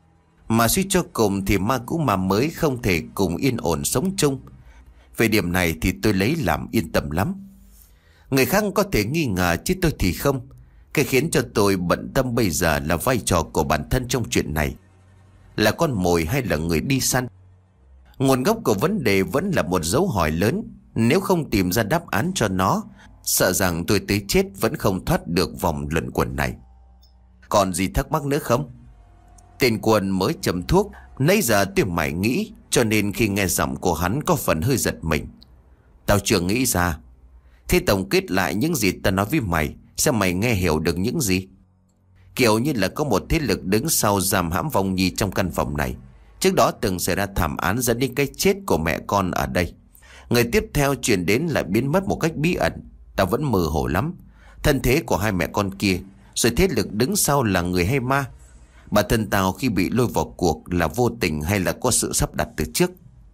A: Mà suy cho cùng thì ma cũ ma mới không thể cùng yên ổn sống chung. Về điểm này thì tôi lấy làm yên tâm lắm. Người khác có thể nghi ngờ chứ tôi thì không. Cái khiến cho tôi bận tâm bây giờ là vai trò của bản thân trong chuyện này. Là con mồi hay là người đi săn? Nguồn gốc của vấn đề vẫn là một dấu hỏi lớn. Nếu không tìm ra đáp án cho nó, sợ rằng tôi tới chết vẫn không thoát được vòng luẩn quẩn này. Còn gì thắc mắc nữa không? Tên Quân mới châm thuốc. Nãy giờ tôi mải nghĩ, cho nên khi nghe giọng của hắn có phần hơi giật mình. Tao chưa nghĩ ra. Thế tổng kết lại những gì ta nói với mày, xem mày nghe hiểu được những gì? Kiểu như là có một thế lực đứng sau giam hãm Phong Nhi trong căn phòng này. Trước đó từng xảy ra thảm án dẫn đến cái chết của mẹ con ở đây. Người tiếp theo truyền đến lại biến mất một cách bí ẩn. Tao vẫn mơ hồ lắm. Thân thế của hai mẹ con kia, rồi thế lực đứng sau là người hay ma? Bản thân tao khi bị lôi vào cuộc là vô tình hay là có sự sắp đặt từ trước?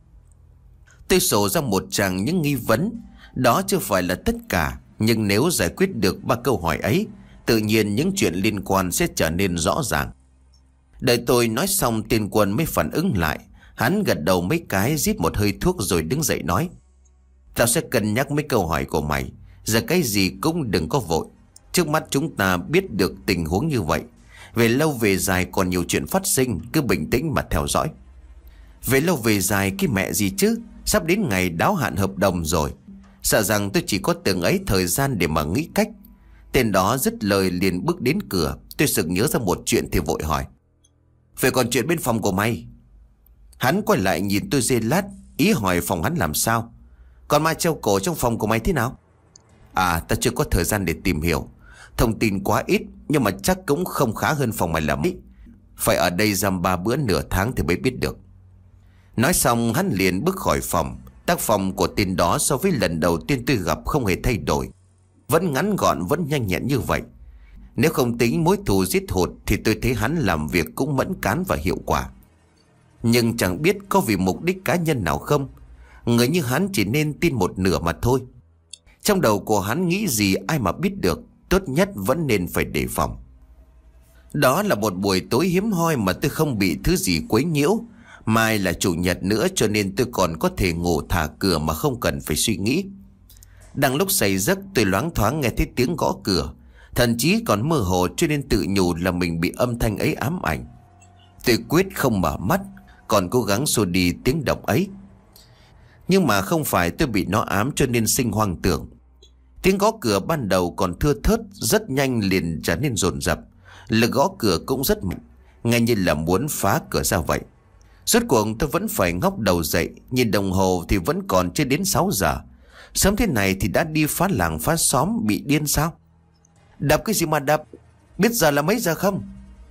A: Tôi sổ ra một tràng những nghi vấn. Đó chưa phải là tất cả, nhưng nếu giải quyết được ba câu hỏi ấy, tự nhiên những chuyện liên quan sẽ trở nên rõ ràng. Đợi tôi nói xong, Tên Quân mới phản ứng lại. Hắn gật đầu mấy cái, rít một hơi thuốc rồi đứng dậy nói: Tao sẽ cân nhắc mấy câu hỏi của mày. Giờ cái gì cũng đừng có vội. Trước mắt chúng ta biết được tình huống như vậy. Về lâu về dài còn nhiều chuyện phát sinh, cứ bình tĩnh mà theo dõi. Về lâu về dài cái mẹ gì chứ? Sắp đến ngày đáo hạn hợp đồng rồi. Sợ rằng tôi chỉ có từng ấy thời gian để mà nghĩ cách. Tên đó dứt lời liền bước đến cửa. Tôi sực nhớ ra một chuyện thì vội hỏi: Vậy còn chuyện bên phòng của mày? Hắn quay lại nhìn tôi giây lát, ý hỏi phòng hắn làm sao. Còn ma treo cổ trong phòng của mày thế nào? À, ta chưa có thời gian để tìm hiểu. Thông tin quá ít, nhưng mà chắc cũng không khá hơn phòng mày là mấy. Phải ở đây giam ba bữa nửa tháng thì mới biết được. Nói xong hắn liền bước khỏi phòng. Tác phong của tên đó so với lần đầu tiên tôi gặp không hề thay đổi. Vẫn ngắn gọn, vẫn nhanh nhẹn như vậy. Nếu không tính mối thù giết hụt thì tôi thấy hắn làm việc cũng mẫn cán và hiệu quả. Nhưng chẳng biết có vì mục đích cá nhân nào không. Người như hắn chỉ nên tin một nửa mà thôi. Trong đầu của hắn nghĩ gì ai mà biết được. Tốt nhất vẫn nên phải đề phòng. Đó là một buổi tối hiếm hoi mà tôi không bị thứ gì quấy nhiễu. Mai là chủ nhật nữa, cho nên tôi còn có thể ngủ thả cửa mà không cần phải suy nghĩ. Đang lúc say giấc tôi loáng thoáng nghe thấy tiếng gõ cửa, thậm chí còn mơ hồ, cho nên tự nhủ là mình bị âm thanh ấy ám ảnh. Tôi quyết không mở mắt, còn cố gắng xua đi tiếng động ấy. Nhưng mà không phải tôi bị nó ám cho nên sinh hoang tưởng. Tiếng gõ cửa ban đầu còn thưa thớt, rất nhanh liền trở nên dồn dập. Lực gõ cửa cũng rất mạnh, nghe như là muốn phá cửa ra vậy. Rốt cuộc tôi vẫn phải ngóc đầu dậy, nhìn đồng hồ thì vẫn còn chưa đến sáu giờ. Sớm thế này thì đã đi phá làng phá xóm, bị điên sao? Đập cái gì mà đập? Biết giờ là mấy giờ không?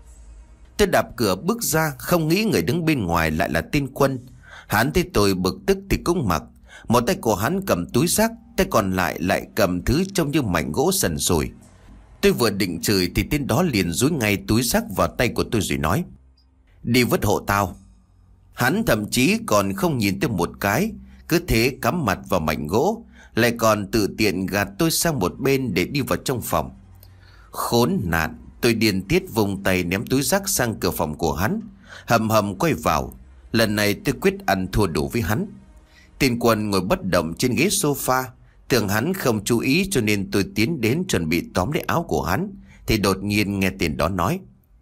A: Tôi đạp cửa bước ra, không nghĩ người đứng bên ngoài lại là tên Quân. Hắn thấy tôi bực tức thì cũng mặc. Một tay của hắn cầm túi xách, tay còn lại lại cầm thứ trông như mảnh gỗ sần sùi. Tôi vừa định chửi thì tên đó liền dúi ngay túi xách vào tay của tôi rồi nói: đi vứt hộ tao. Hắn thậm chí còn không nhìn tôi một cái, cứ thế cắm mặt vào mảnh gỗ, lại còn tự tiện gạt tôi sang một bên để đi vào trong phòng. Khốn nạn, tôi điên tiết vùng tay ném túi rác sang cửa phòng của hắn, hầm hầm quay vào. Lần này tôi quyết ăn thua đủ với hắn. Tên Quân ngồi bất động trên ghế sofa, tưởng hắn không chú ý cho nên tôi tiến đến chuẩn bị tóm lấy áo của hắn, thì đột nhiên nghe tên đó nói: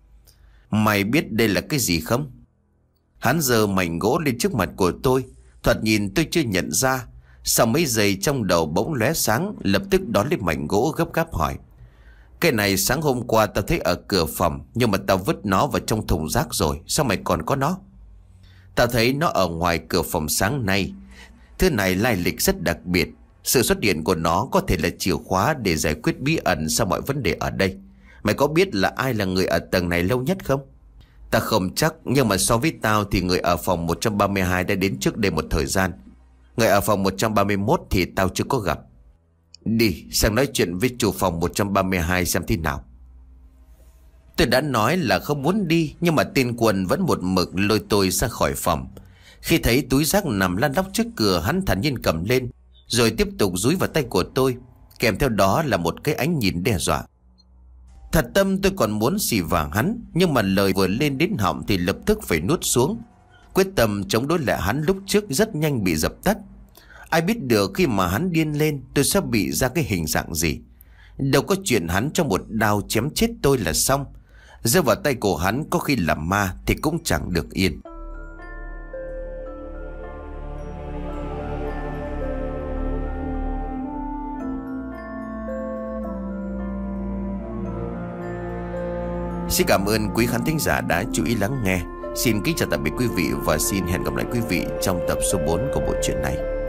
A: mày biết đây là cái gì không? Hắn giơ mảnh gỗ lên trước mặt của tôi. Thoạt nhìn tôi chưa nhận ra, sau mấy giây trong đầu bỗng lóe sáng, lập tức đón lấy mảnh gỗ gấp gáp hỏi: cái này sáng hôm qua tao thấy ở cửa phòng, nhưng mà tao vứt nó vào trong thùng rác rồi, sao mày còn có nó? Tao thấy nó ở ngoài cửa phòng sáng nay. Thứ này lai lịch rất đặc biệt, sự xuất hiện của nó có thể là chìa khóa để giải quyết bí ẩn sau mọi vấn đề ở đây. Mày có biết là ai là người ở tầng này lâu nhất không? Ta không chắc, nhưng mà so với tao thì người ở phòng một trăm ba mươi hai đã đến trước đây một thời gian. Người ở phòng một trăm ba mươi mốt thì tao chưa có gặp. Đi sang nói chuyện với chủ phòng một trăm ba mươi hai xem thế nào. Tôi đã nói là không muốn đi, nhưng mà tên Quân vẫn một mực lôi tôi ra khỏi phòng. Khi thấy túi rác nằm lăn lóc trước cửa, hắn thản nhiên cầm lên, rồi tiếp tục dúi vào tay của tôi, kèm theo đó là một cái ánh nhìn đe dọa. Thật tâm tôi còn muốn xì vàng hắn, nhưng mà lời vừa lên đến họng thì lập tức phải nuốt xuống. Quyết tâm chống đối lại hắn lúc trước rất nhanh bị dập tắt. Ai biết được khi mà hắn điên lên tôi sẽ bị ra cái hình dạng gì. Đâu có chuyện hắn trong một đao chém chết tôi là xong. Rơi vào tay của hắn có khi là ma thì cũng chẳng được yên. Xin cảm ơn quý khán thính giả đã chú ý lắng nghe. Xin kính chào tạm biệt quý vị và xin hẹn gặp lại quý vị trong tập số bốn của bộ truyện này.